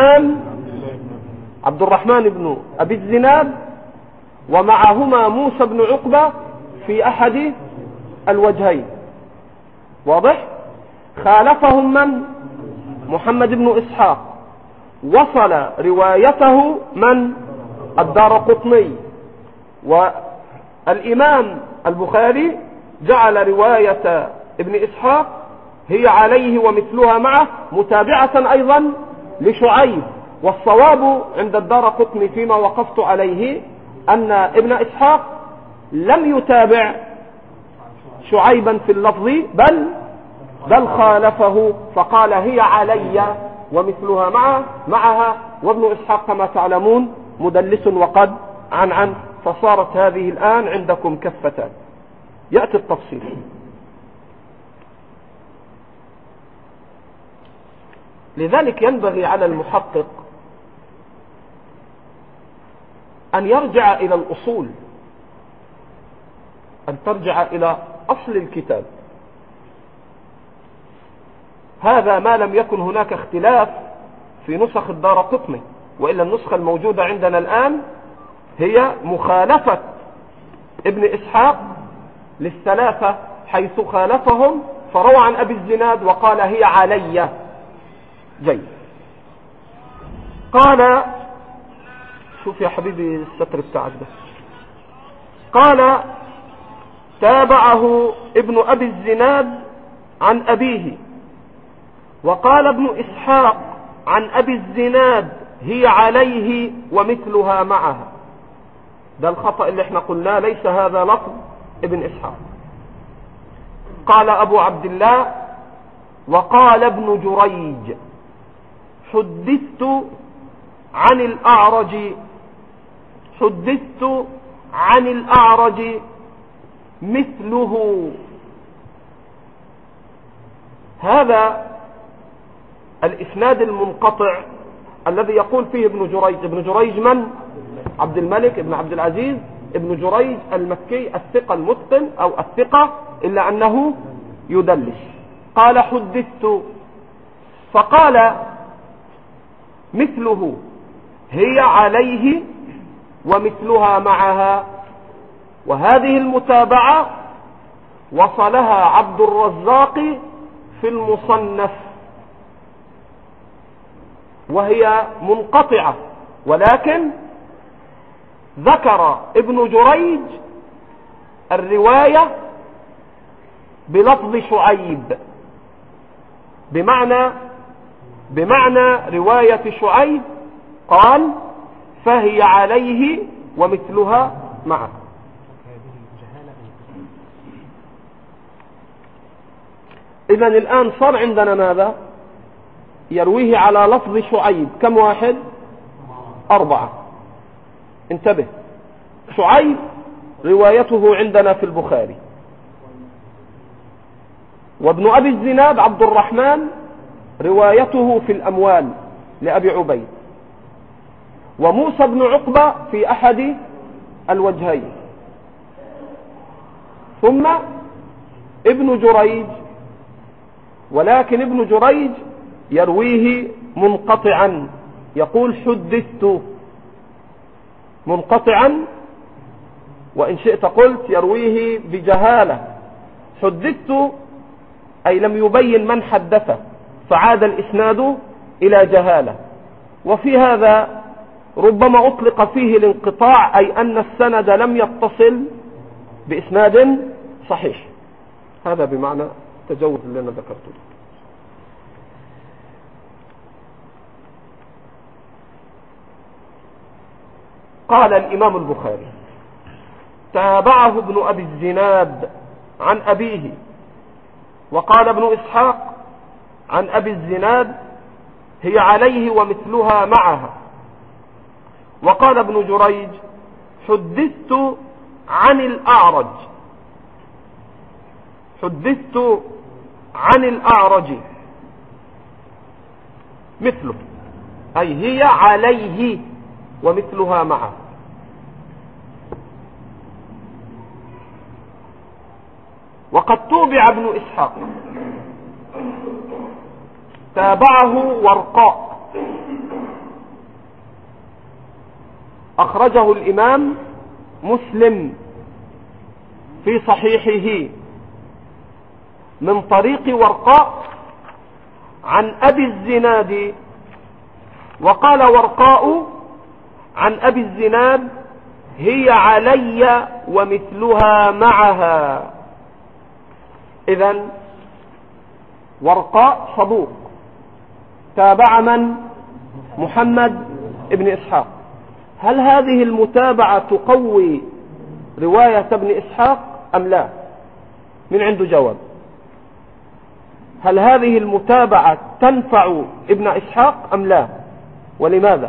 الرحمن بن أبي الزناد، ومعهما موسى بن عقبة في أحد الوجهين. واضح؟ خالفهم من؟ محمد بن إسحاق. وصل روايته من؟ الدارقطني. والإمام البخاري جعل رواية ابن إسحاق هي عليه ومثلها معه متابعة أيضا لشعيب. والصواب عند الدارقطني فيما وقفت عليه أن ابن إسحاق لم يتابع شعيبا في اللفظ، بل خالفه فقال هي علي ومثلها معها. وابن إسحاق كما تعلمون مدلس وقد عن، فصارت هذه الآن عندكم كفتان. يأتي التفصيل. لذلك ينبغي على المحقق أن يرجع إلى الأصول، أن ترجع إلى أصل الكتاب. هذا ما لم يكن هناك اختلاف في نسخ الدارقطني، وإلا النسخة الموجودة عندنا الآن هي مخالفة ابن إسحاق للثلاثة، حيث خالفهم فروى عن أبي الزناد وقال هي علي. جيد. قال شوف يا حبيبي الستر بتاعك ده. قال تابعه ابن أبي الزناد عن أبيه، وقال ابن إسحاق عن أبي الزناد هي عليه ومثلها معها. ده الخطأ اللي احنا قلناه، ليس هذا لفظ ابن إسحاق. قال أبو عبد الله وقال ابن جريج حدثت عن الأعرج مثله. هذا الإسناد المنقطع الذي يقول فيه ابن جريج من؟ عبد الملك ابن عبد العزيز ابن جريج المكي الثقة المتقن أو الثقة، إلا أنه يدلس. قال حدثت، فقال مثله هي عليه ومثلها معها. وهذه المتابعة وصلها عبد الرزاق في المصنف، وهي منقطعة، ولكن ذكر ابن جريج الرواية بلفظ شعيب، بمعنى رواية شعيب، قال فهي عليه ومثلها معه. إذن الآن صار عندنا ماذا؟ يرويه على لفظ شعيب كم واحد؟ 4. انتبه، شعيب روايته عندنا في البخاري، وابن أبي الزناد عبد الرحمن روايته في الأموال لأبي عبيد، وموسى بن عقبة في أحد الوجهين، ثم ابن جريج، ولكن ابن جريج يرويه منقطعا، يقول حدثت منقطعا، وإن شئت قلت يرويه بجهالة. حدثت أي لم يبين من حدثه، فعاد الإسناد إلى جهالة. وفي هذا ربما أطلق فيه الانقطاع، أي أن السند لم يتصل بإسناد صحيح. هذا بمعنى تجوز اللي أنا ذكرته. قال الإمام البخاري تابعه ابن أبي الزناد عن أبيه، وقال ابن إسحاق عن أبي الزناد هي عليه ومثلها معها، وقال ابن جريج حدثت عن الأعرج مثله، أي هي عليه ومثلها معه. وقد توبع ابن إسحاق، تابعه ورقاء، أخرجه الإمام مسلم في صحيحه من طريق ورقاء عن أبي الزناد، وقال ورقاء عن أبي الزناد هي علي ومثلها معها. إذن ورقاء صدوق، تابع من؟ محمد ابن إسحاق. هل هذه المتابعة تقوي رواية ابن إسحاق أم لا؟ من عنده جواب. هل هذه المتابعة تنفع ابن إسحاق أم لا؟ ولماذا؟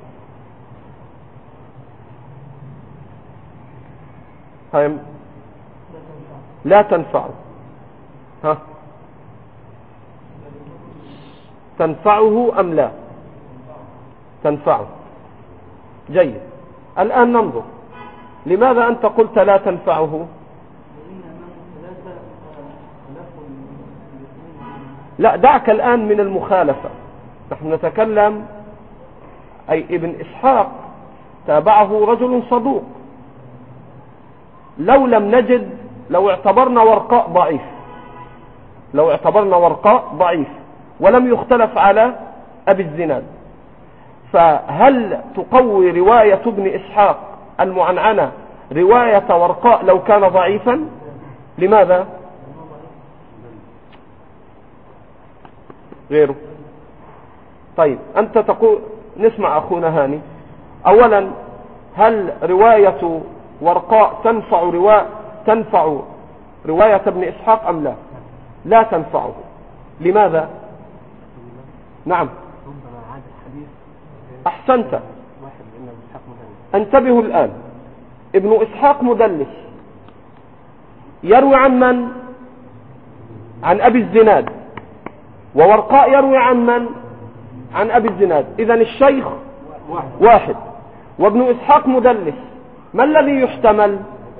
لا تنفع. تنفعه أم لا؟ تنفعه. جيد. الآن ننظر لماذا أنت قلت لا تنفعه. لا، دعك الآن من المخالفة، نحن نتكلم أي ابن إسحاق تابعه رجل صدوق. لو لم نجد، لو اعتبرنا ورقاء ضعيف ولم يختلف على أبي الزناد، فهل تقوي رواية ابن إسحاق المعنعنة رواية ورقاء لو كان ضعيفا؟ لماذا؟ غيره. طيب أنت تقول، نسمع أخونا هاني. أولا، هل رواية ورقاء تنفع رواية ابن إسحاق أم لا؟ لا تنفعه. لماذا؟ نعم، أحسنت. انتبهوا الآن، ابن إسحاق مدلس، يروي عن من؟ عن أبي الزناد. وورقاء يروي عن من؟ عن أبي الزناد. إذن الشيخ واحد، وابن إسحاق مدلس. ما الذي يحتمل؟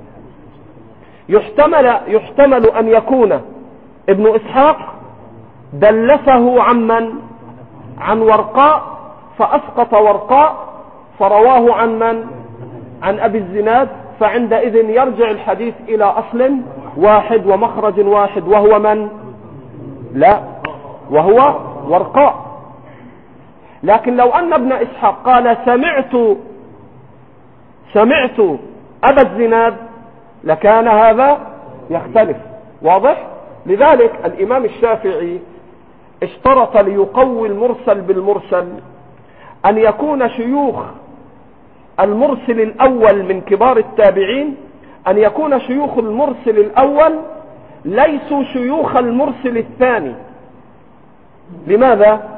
يحتمل أن يكون ابن إسحاق دلسه عن من؟ عن ورقاء، فأسقط ورقاء فرواه عن من؟ عن أبي الزناد، فعندئذ يرجع الحديث إلى أصل واحد ومخرج واحد، وهو من؟ لا، وهو ورقاء. لكن لو أن ابن إسحاق قال سمعت أبا الزناد لكان هذا يختلف. واضح؟ لذلك الإمام الشافعي اشترط ليقوي المرسل بالمرسل أن يكون شيوخ المرسل الأول من كبار التابعين، أن يكون شيوخ المرسل الأول ليسوا شيوخ المرسل الثاني. لماذا؟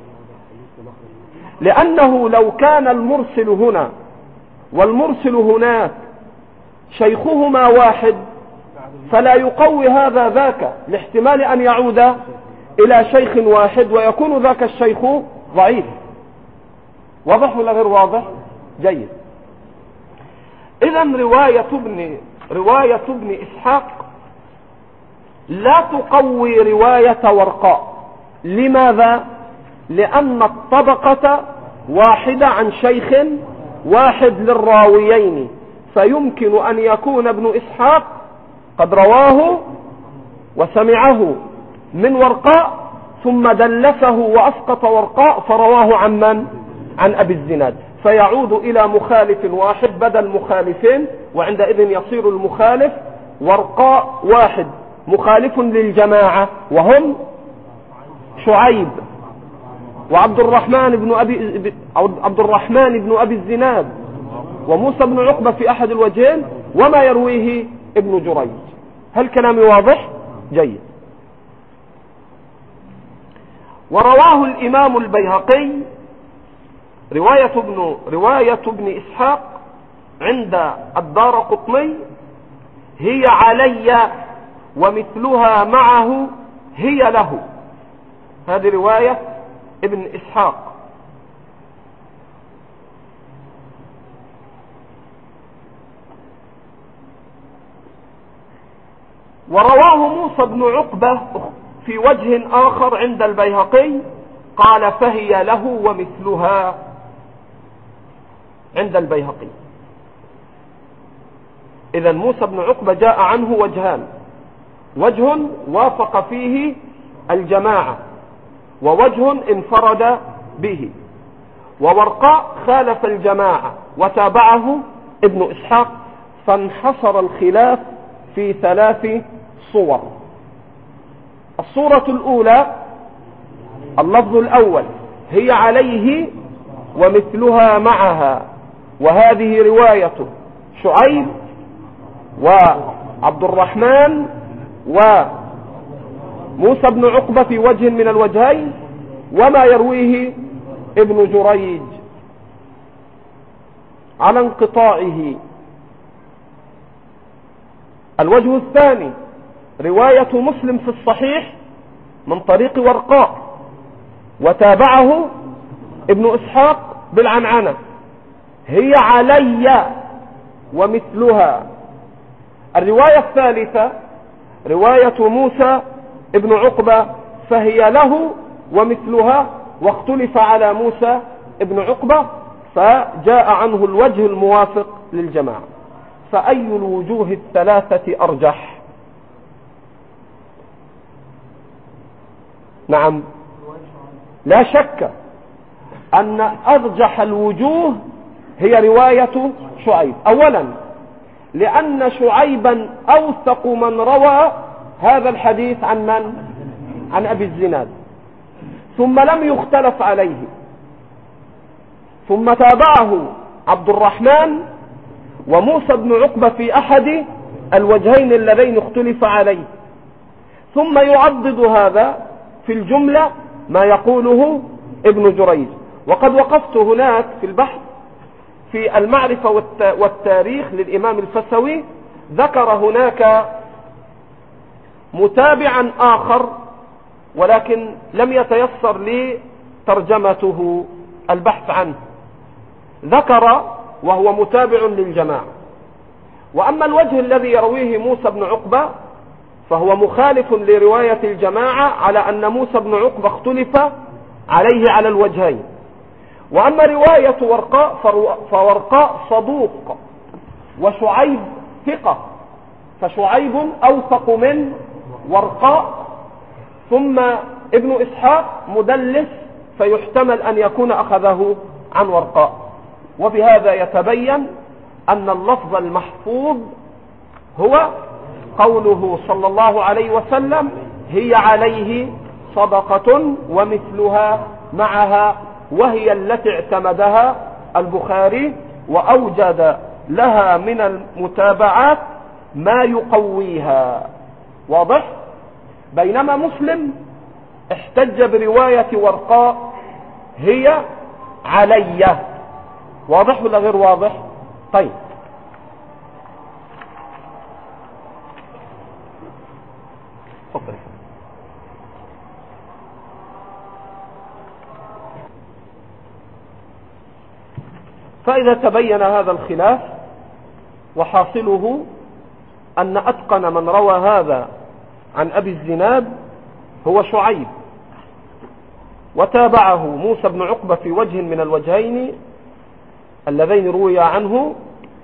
لأنه لو كان المرسل هنا والمرسل هناك شيخهما واحد فلا يقوي هذا ذاك، لاحتمال أن يعود إلى شيخ واحد ويكون ذاك الشيخ ضعيف. واضح ولا غير واضح؟ جيد. إذن رواية ابن إسحاق لا تقوي رواية ورقاء. لماذا؟ لأن الطبقة واحدة عن شيخ واحد للراويين، فيمكن أن يكون ابن إسحاق قد رواه وسمعه من ورقاء ثم دلسه وأسقط ورقاء فرواه عن من؟ عن أبي الزناد، فيعود إلى مخالف واحد بدل مخالفين، وعندئذ يصير المخالف ورقاء واحد مخالف للجماعة، وهم شعيب وعبد الرحمن بن أبي الزناد وموسى بن عقبة في أحد الوجهين، وما يرويه ابن جريج. هل كلامي واضح؟ جيد. ورواه الإمام البيهقي رواية ابن إسحاق عند الدارقطني هي علي ومثلها معه هي له. هذه رواية ابن إسحاق. ورواه موسى بن عقبة في وجه آخر عند البيهقي قال فهي له ومثلها عند البيهقي. إذن موسى بن عقبة جاء عنه وجهان، وجه وافق فيه الجماعة ووجه انفرد به، وورقاء خالف الجماعة وتابعه ابن إسحاق، فانحصر الخلاف في 3 صور. الصورة الأولى اللفظ الأول هي عليه ومثلها معها، وهذه رواية شعيب وعبد الرحمن وموسى بن عقبة في وجه من الوجهين، وما يرويه ابن جريج على انقطاعه. الوجه الثاني رواية مسلم في الصحيح من طريق ورقاء وتابعه ابن إسحاق بالعنعنة هي علي ومثلها. الرواية الثالثة رواية موسى ابن عقبة فهي له ومثلها، واختلف على موسى ابن عقبة فجاء عنه الوجه الموافق للجماعة. فأي الوجوه الثلاثة أرجح؟ نعم، لا شك أن أرجح الوجوه هي رواية شعيب. أولا لأن شعيبا أوثق من روى هذا الحديث عن من؟ عن أبي الزناد، ثم لم يختلف عليه، ثم تابعه عبد الرحمن وموسى بن عقبة في أحد الوجهين اللذين اختلف عليه، ثم يعضد هذا في الجملة ما يقوله ابن جريج. وقد وقفت هناك في البحث في المعرفة والتاريخ للإمام الفسوي، ذكر هناك متابعا آخر ولكن لم يتيسر لي ترجمته البحث عنه، ذكر وهو متابع للجماعة. وأما الوجه الذي يرويه موسى بن عقبة فهو مخالف لرواية الجماعة على أن موسى بن عقبة اختلف عليه على الوجهين. وأما رواية ورقاء فورقاء صدوق وشعيب ثقة، فشعيب أوثق من ورقاء، ثم ابن إسحاق مدلس فيحتمل أن يكون أخذه عن ورقاء. وبهذا يتبين أن اللفظ المحفوظ هو قوله صلى الله عليه وسلم: هي عليه صدقة ومثلها معها، وهي التي اعتمدها البخاري وأوجد لها من المتابعات ما يقويها. واضح؟ بينما مسلم احتج برواية ورقاء هي علي. واضح ولا غير واضح؟ طيب، تفضل. فإذا تبين هذا الخلاف وحاصله أن أتقن من روى هذا عن أبي الزناد هو شعيب، وتابعه موسى بن عقبة في وجه من الوجهين اللذين روي عنه،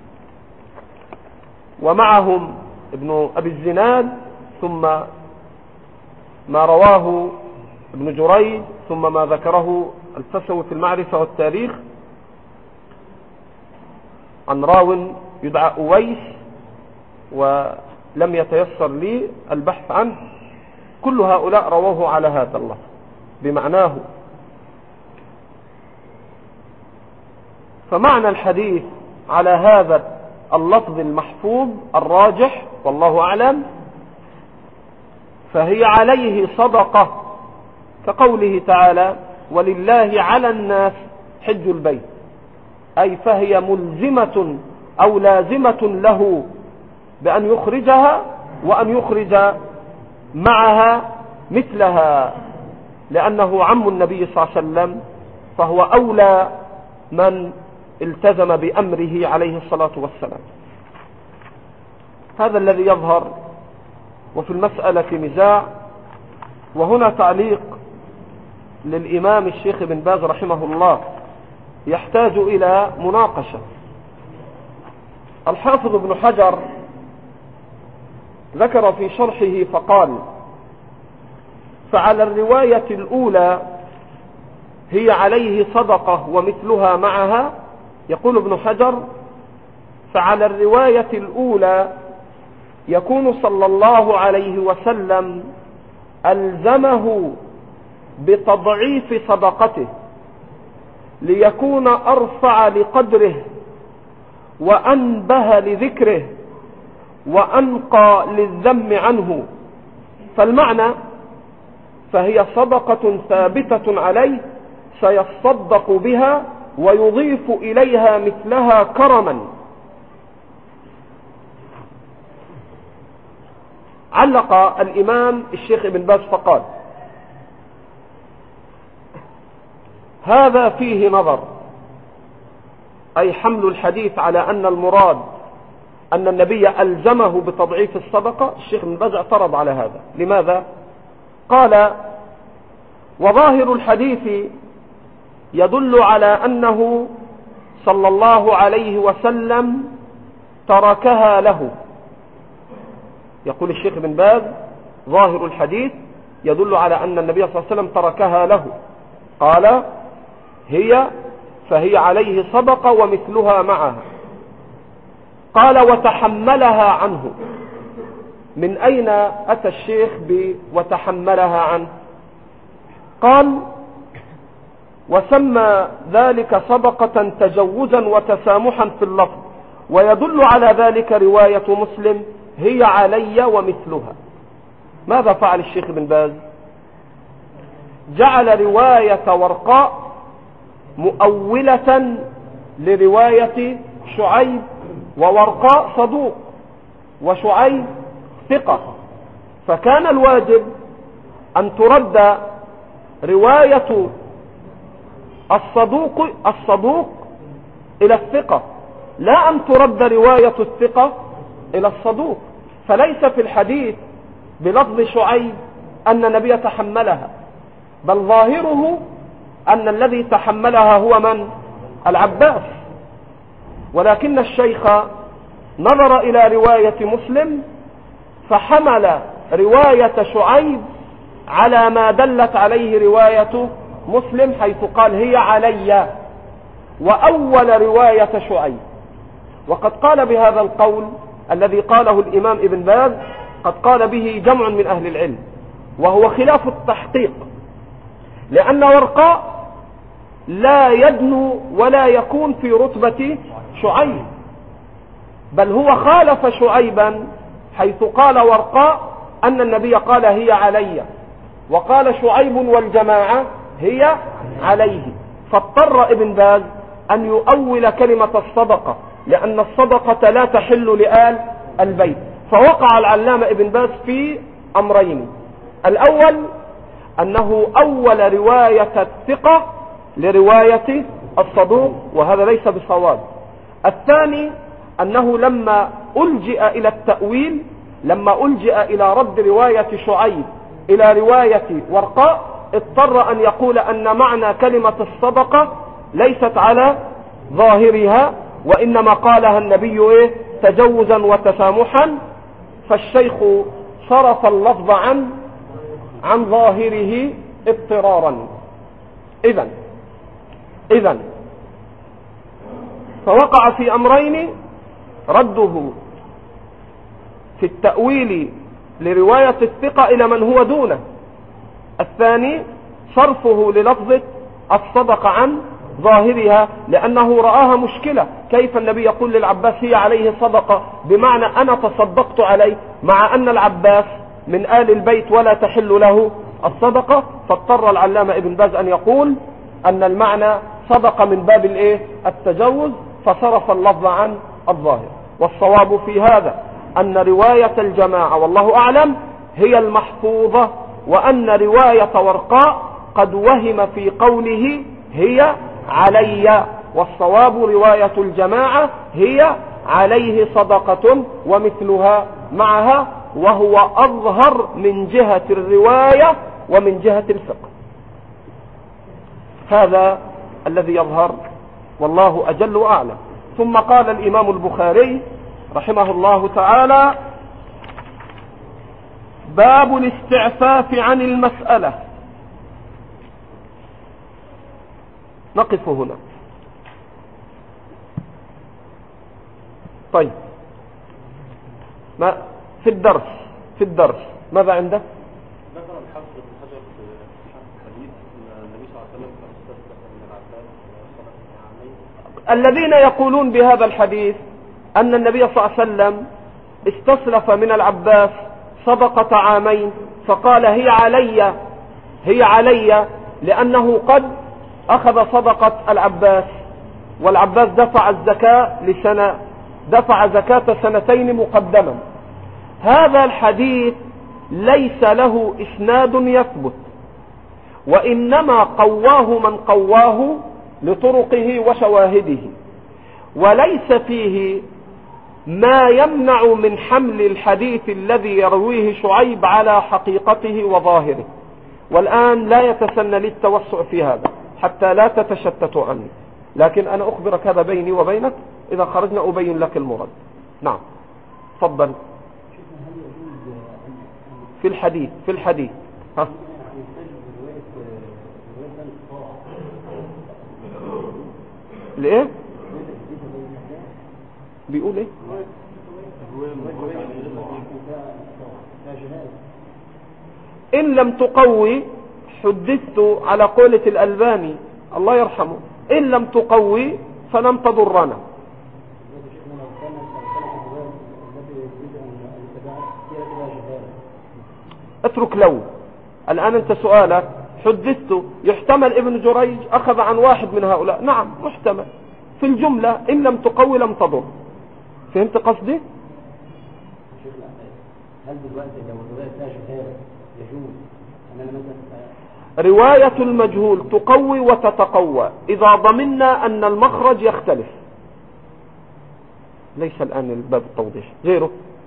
ومعهم ابن أبي الزناد، ثم ما رواه ابن جريج، ثم ما ذكره الفسوي في المعرفة والتاريخ عن راو يدعى أويس ولم يتيسر لي البحث عنه. كل هؤلاء رواه على هذا اللفظ بمعناه. فمعنى الحديث على هذا اللفظ المحفوظ الراجح والله أعلم فهي عليه صدقة، كقوله تعالى: ولله على الناس حج البيت، أي فهي ملزمة أو لازمة له بأن يخرجها وأن يخرج معها مثلها، لأنه عم النبي صلى الله عليه وسلم، فهو أولى من التزم بأمره عليه الصلاة والسلام. هذا الذي يظهر. وفي المسألة نزاع. وهنا تعليق للإمام الشيخ بن باز رحمه الله يحتاج إلى مناقشة. الحافظ ابن حجر ذكر في شرحه فقال: فعلى الرواية الأولى هي عليه صدقة ومثلها معها. يقول ابن حجر: فعلى الرواية الأولى يكون صلى الله عليه وسلم ألزمه بتضعيف صدقته ليكون أرفع لقدره وأنبه لذكره وأنقى للذم عنه. فالمعنى: فهي صدقة ثابتة عليه سيصدق بها ويضيف إليها مثلها كرما. علق الإمام الشيخ ابن باز فقال: هذا فيه نظر، أي حمل الحديث على أن المراد أن النبي ألزمه بتضعيف الصدقة، الشيخ ابن باز اعترض على هذا. لماذا؟ قال: وظاهر الحديث يدل على أنه صلى الله عليه وسلم تركها له. يقول الشيخ ابن باز: ظاهر الحديث يدل على أن النبي صلى الله عليه وسلم تركها له. قال: فهي عليه صدقة ومثلها معها. قال: وتحملها عنه. من أين أتى الشيخ وتحملها عنه؟ قال: وسمى ذلك صدقة تجوزا وتسامحا في اللفظ، ويدل على ذلك رواية مسلم: هي علي ومثلها. ماذا فعل الشيخ ابن باز؟ جعل رواية ورقاء مؤولة لرواية شعيب، وورقاء صدوق وشعيب ثقة، فكان الواجب أن ترد رواية الصدوق إلى الثقة، لا أن ترد رواية الثقة إلى الصدوق. فليس في الحديث بلفظ شعيب أن النبي تحملها، بل ظاهره أن الذي تحملها هو من؟ العباس. ولكن الشيخ نظر إلى رواية مسلم فحمل رواية شعيب على ما دلت عليه رواية مسلم، حيث قال: هي علي، وأول رواية شعيب. وقد قال بهذا القول الذي قاله الإمام ابن باز، قد قال به جمع من أهل العلم، وهو خلاف التحقيق، لأن ورقاء لا يدنو ولا يكون في رتبة شعيب، بل هو خالف شعيبا حيث قال ورقاء أن النبي قال: هي علي، وقال شعيب والجماعة: هي عليه. فاضطر ابن باز أن يؤول كلمة الصدقة، لأن الصدقة لا تحل لآل البيت. فوقع العلامة ابن باز في أمرين: الأول أنه أول رواية الثقة لرواية الصدوق، وهذا ليس بصواب. الثاني أنه لما ألجئ إلى التأويل، لما ألجئ إلى رد رواية شعيب إلى رواية ورقاء، اضطر أن يقول أن معنى كلمة الصدقة ليست على ظاهرها، وإنما قالها النبي تجوزا وتسامحا، فالشيخ صرف اللفظ عن ظاهره اضطرارا. إذن فوقع في أمرين: رده في التأويل لرواية الثقة إلى من هو دونه، الثاني صرفه للفظة الصدقة عن ظاهرها، لأنه رآها مشكلة. كيف النبي يقول للعباس: هي عليه صدقة، بمعنى أنا تصدقت عليه، مع أن العباس من آل البيت ولا تحل له الصدقة؟ فاضطر العلامة ابن باز أن يقول أن المعنى صدقة من باب التجوز، فصرف اللفظ عن الظاهر. والصواب في هذا أن رواية الجماعة والله أعلم هي المحفوظة، وأن رواية ورقاء قد وهم في قوله هي علي، والصواب رواية الجماعة هي عليه صدقة ومثلها معها، وهو أظهر من جهة الرواية ومن جهة الفقه. هذا الذي يظهر، والله أجل وأعلم. ثم قال الإمام البخاري رحمه الله تعالى: باب الاستعفاف عن المسألة. نقف هنا. طيب، ما في الدرس ماذا عنده؟ ذكر الحافظ بن حجر في حديث النبي صلى الله عليه وسلم استسلف من العباس. الذين يقولون بهذا الحديث أن النبي صلى الله عليه وسلم استسلف من العباس صدقة عامين، فقال: هي علي، لأنه قد أخذ صدقة العباس، والعباس دفع الزكاة لسنة، دفع زكاة سنتين مقدما. هذا الحديث ليس له إسناد يثبت، وإنما قواه من قواه لطرقه وشواهده، وليس فيه ما يمنع من حمل الحديث الذي يرويه شعيب على حقيقته وظاهره. والآن لا يتسنى لي التوسع في هذا حتى لا تتشتتوا عني، لكن أنا أخبرك هذا بيني وبينك، إذا خرجنا أبين لك المراد. نعم تفضل. في الحديث ها ليه بيقول ايه؟ إن لم تقوي، حدثت على قولة الألباني الله يرحمه، إن لم تقوي فلم تضرنا. اترك لو. الآن أنت سؤالك حدثت، يحتمل ابن جريج أخذ عن واحد من هؤلاء، نعم محتمل. في الجملة إن لم تقوي لم تضر. فهمت قصدي؟ هل دلوقتي لو الرواية فيها شهادة يجوز أن أنا مثلا رواية المجهول تقوي وتتقوى إذا ضمننا أن المخرج يختلف. ليس الآن الباب التوضيح غيره.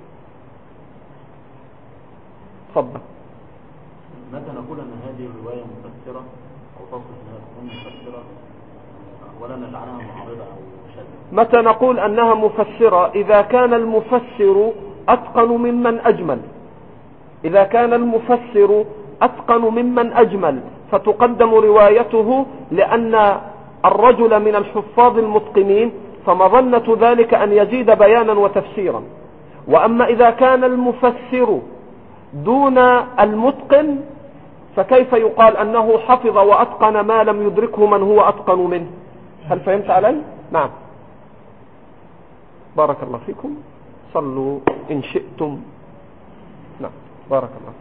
تفضل. متى نقول أن هذه الرواية مفسرة أو تصف أنها تكون مفسرة ولا نجعلها معارضة أو شاذة؟ متى نقول أنها مفسرة؟ إذا كان المفسر أتقن ممن أجمل. إذا كان المفسر أتقن ممن أجمل فتقدم روايته، لأن الرجل من الحفاظ المتقنين فمظنة ذلك أن يزيد بيانا وتفسيرا. وأما إذا كان المفسر دون المتقن فكيف يقال أنه حفظ وأتقن ما لم يدركه من هو أتقن منه؟ هل فهمت علي؟ نعم. بارك الله فيكم. صلوا إن شئتم. نعم بارك الله.